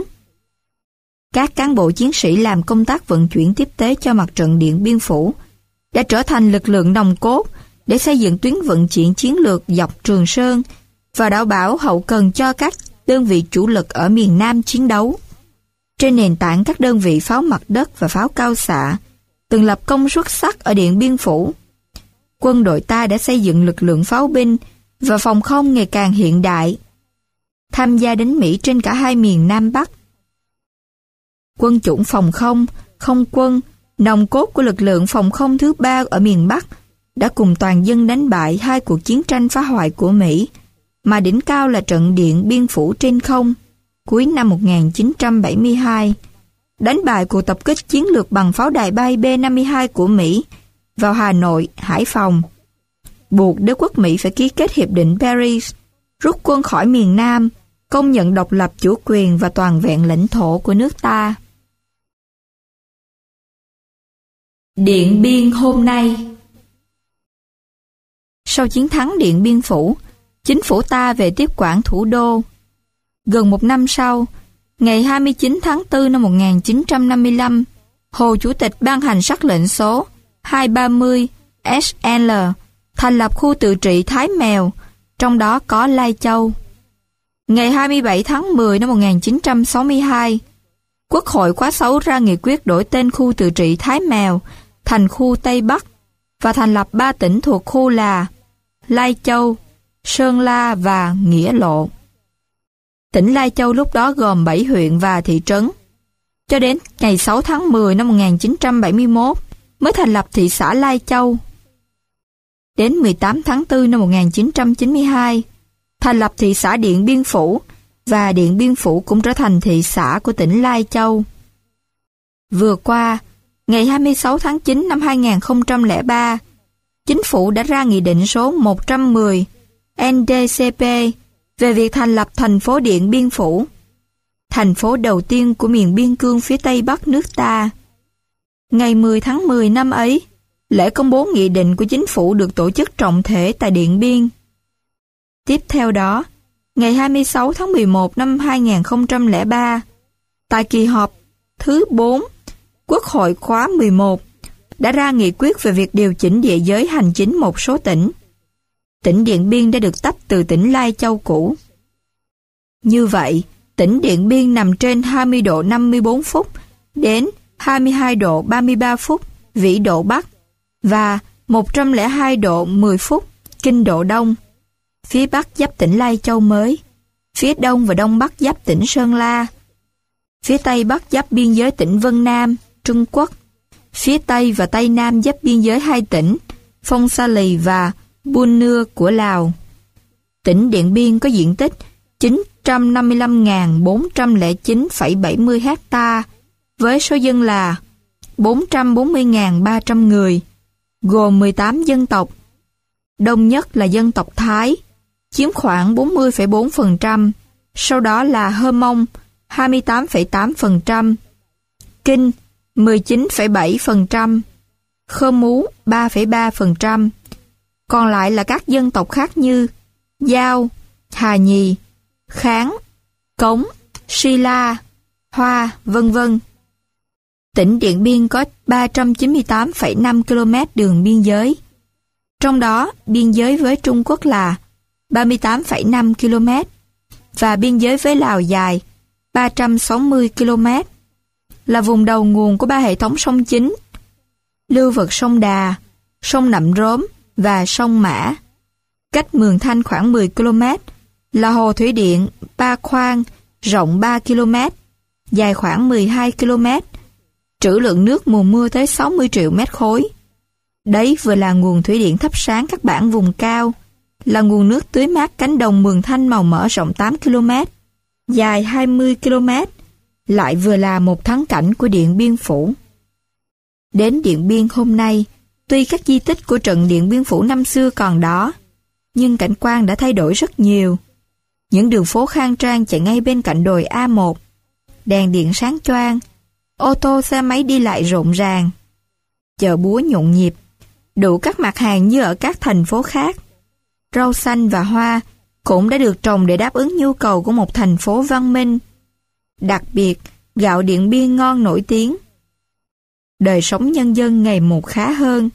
[SPEAKER 1] Các cán bộ chiến sĩ làm công tác vận chuyển tiếp tế cho mặt trận Điện Biên Phủ đã trở thành lực lượng nòng cốt để xây dựng tuyến vận chuyển chiến lược dọc Trường Sơn và đảm bảo hậu cần cho các đơn vị chủ lực ở miền Nam chiến đấu. Trên nền tảng các đơn vị pháo mặt đất và pháo cao xạ từng lập công xuất sắc ở Điện Biên Phủ, quân đội ta đã xây dựng lực lượng pháo binh và phòng không ngày càng hiện đại, tham gia đánh Mỹ trên cả hai miền Nam Bắc. Quân chủng phòng không, không quân, nòng cốt của lực lượng phòng không thứ ba ở miền Bắc đã cùng toàn dân đánh bại hai cuộc chiến tranh phá hoại của Mỹ, mà đỉnh cao là trận Điện Biên Phủ trên không cuối năm một nghìn chín trăm bảy mươi hai, đánh bại cuộc tập kích chiến lược bằng pháo đài bay B năm mươi hai của Mỹ vào Hà Nội, Hải Phòng, buộc đế quốc Mỹ phải ký kết Hiệp định Paris, rút quân khỏi miền Nam, công nhận độc lập chủ quyền và toàn vẹn lãnh thổ của nước ta. Điện Biên hôm nay. Sau chiến thắng Điện Biên Phủ, chính phủ ta về tiếp quản thủ đô. Gần một năm sau, ngày hai mươi chín tháng tư năm một nghìn chín trăm năm mươi lăm, Hồ Chủ tịch ban hành sắc lệnh số hai trăm ba mươi S L thành lập khu tự trị Thái Mèo, trong đó có Lai Châu. Ngày hai mươi bảy tháng mười năm một nghìn chín trăm sáu mươi hai, Quốc hội khóa sáu ra nghị quyết đổi tên khu tự trị Thái Mèo thành khu Tây Bắc và thành lập ba tỉnh thuộc khu là Lai Châu, Sơn La và Nghĩa Lộ. Tỉnh Lai Châu lúc đó gồm bảy huyện và thị trấn. Cho đến ngày sáu tháng mười năm một nghìn chín trăm bảy mươi mốt mới thành lập thị xã Lai Châu. Đến mười tám tháng tư năm một nghìn chín trăm chín mươi hai, thành lập thị xã Điện Biên Phủ và Điện Biên Phủ cũng trở thành thị xã của tỉnh Lai Châu. Vừa qua, ngày hai mươi sáu tháng chín năm hai nghìn không trăm lẻ ba, Chính phủ đã ra nghị định số một trăm mười N D C P về việc thành lập thành phố Điện Biên Phủ, thành phố đầu tiên của miền biên cương phía Tây Bắc nước ta. Ngày mười tháng mười năm ấy, lễ công bố nghị định của chính phủ được tổ chức trọng thể tại Điện Biên. Tiếp theo đó, ngày hai mươi sáu tháng mười một năm hai nghìn không trăm lẻ ba, tại kỳ họp thứ bốn, Quốc hội khóa mười một đã ra nghị quyết về việc điều chỉnh địa giới hành chính một số tỉnh. Tỉnh Điện Biên đã được tách từ tỉnh Lai Châu cũ. Như vậy, tỉnh Điện Biên nằm trên hai mươi độ năm mươi bốn phút đến hai mươi hai độ ba mươi ba phút vĩ độ Bắc và một trăm lẻ hai độ mười phút kinh độ Đông. Phía Bắc giáp tỉnh Lai Châu mới, phía Đông và Đông Bắc giáp tỉnh Sơn La, phía Tây Bắc giáp biên giới tỉnh Vân Nam, Trung Quốc, phía Tây và Tây Nam giáp biên giới hai tỉnh Phong Sa Lì và Buôn Nưa của Lào. Tỉnh Điện Biên có diện tích chín trăm năm mươi lăm nghìn bốn trăm lẻ chín phẩy bảy mươi ha với số dân là bốn trăm bốn mươi nghìn ba trăm người, gồm mười tám dân tộc. Đông nhất là dân tộc Thái, chiếm khoảng bốn mươi phẩy bốn phần trăm, sau đó là Hơ Mông hai mươi tám phẩy tám phần trăm, Kinh mười chín phẩy bảy phần trăm, Khơ Mú ba phẩy ba phần trăm. Còn lại là các dân tộc khác như Dao, Hà Nhì, Kháng, Cống, Si La, Hoa, vân vân. Tỉnh Điện Biên có ba trăm chín mươi tám phẩy năm ki lô mét đường biên giới. Trong đó, biên giới với Trung Quốc là ba mươi tám phẩy năm ki lô mét và biên giới với Lào dài ba trăm sáu mươi ki lô mét. Là vùng đầu nguồn của ba hệ thống sông chính: lưu vực sông Đà, sông Nậm Rốm và sông Mã. Cách Mường Thanh khoảng mười ki lô mét là hồ thủy điện Ba Khoang rộng ba ki lô mét, dài khoảng mười hai ki lô mét, trữ lượng nước mùa mưa tới sáu mươi triệu mét khối. Đấy vừa là nguồn thủy điện thắp sáng các bản vùng cao, là nguồn nước tưới mát cánh đồng Mường Thanh màu mỡ rộng tám ki lô mét, dài hai mươi ki lô mét, lại vừa là một thắng cảnh của Điện Biên Phủ. Đến Điện Biên hôm nay, tuy các di tích của trận Điện Biên Phủ năm xưa còn đó, nhưng cảnh quan đã thay đổi rất nhiều. Những đường phố khang trang chạy ngay bên cạnh đồi A một, đèn điện sáng choang, ô tô xe máy đi lại rộn ràng, chợ búa nhộn nhịp, đủ các mặt hàng như ở các thành phố khác. Rau xanh và hoa cũng đã được trồng để đáp ứng nhu cầu của một thành phố văn minh. Đặc biệt, gạo Điện Biên ngon nổi tiếng. Đời sống nhân dân ngày một khá hơn.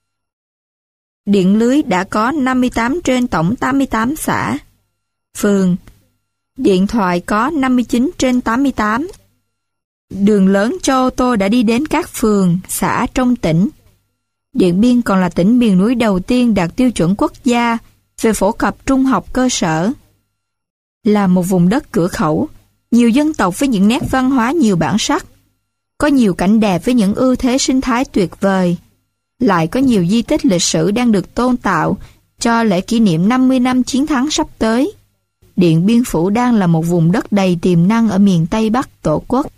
[SPEAKER 1] Điện lưới đã có năm mươi tám trên tổng tám mươi tám xã, phường. Điện thoại có năm mươi chín trên tám mươi tám. Đường lớn cho ô tô đã đi đến các phường, xã trong tỉnh. Điện Biên còn là tỉnh miền núi đầu tiên đạt tiêu chuẩn quốc gia về phổ cập trung học cơ sở. Là một vùng đất cửa khẩu, nhiều dân tộc với những nét văn hóa nhiều bản sắc, có nhiều cảnh đẹp với những ưu thế sinh thái tuyệt vời, lại có nhiều di tích lịch sử đang được tôn tạo cho lễ kỷ niệm năm mươi năm chiến thắng sắp tới. Điện Biên Phủ đang là một vùng đất đầy tiềm năng ở miền Tây Bắc Tổ quốc.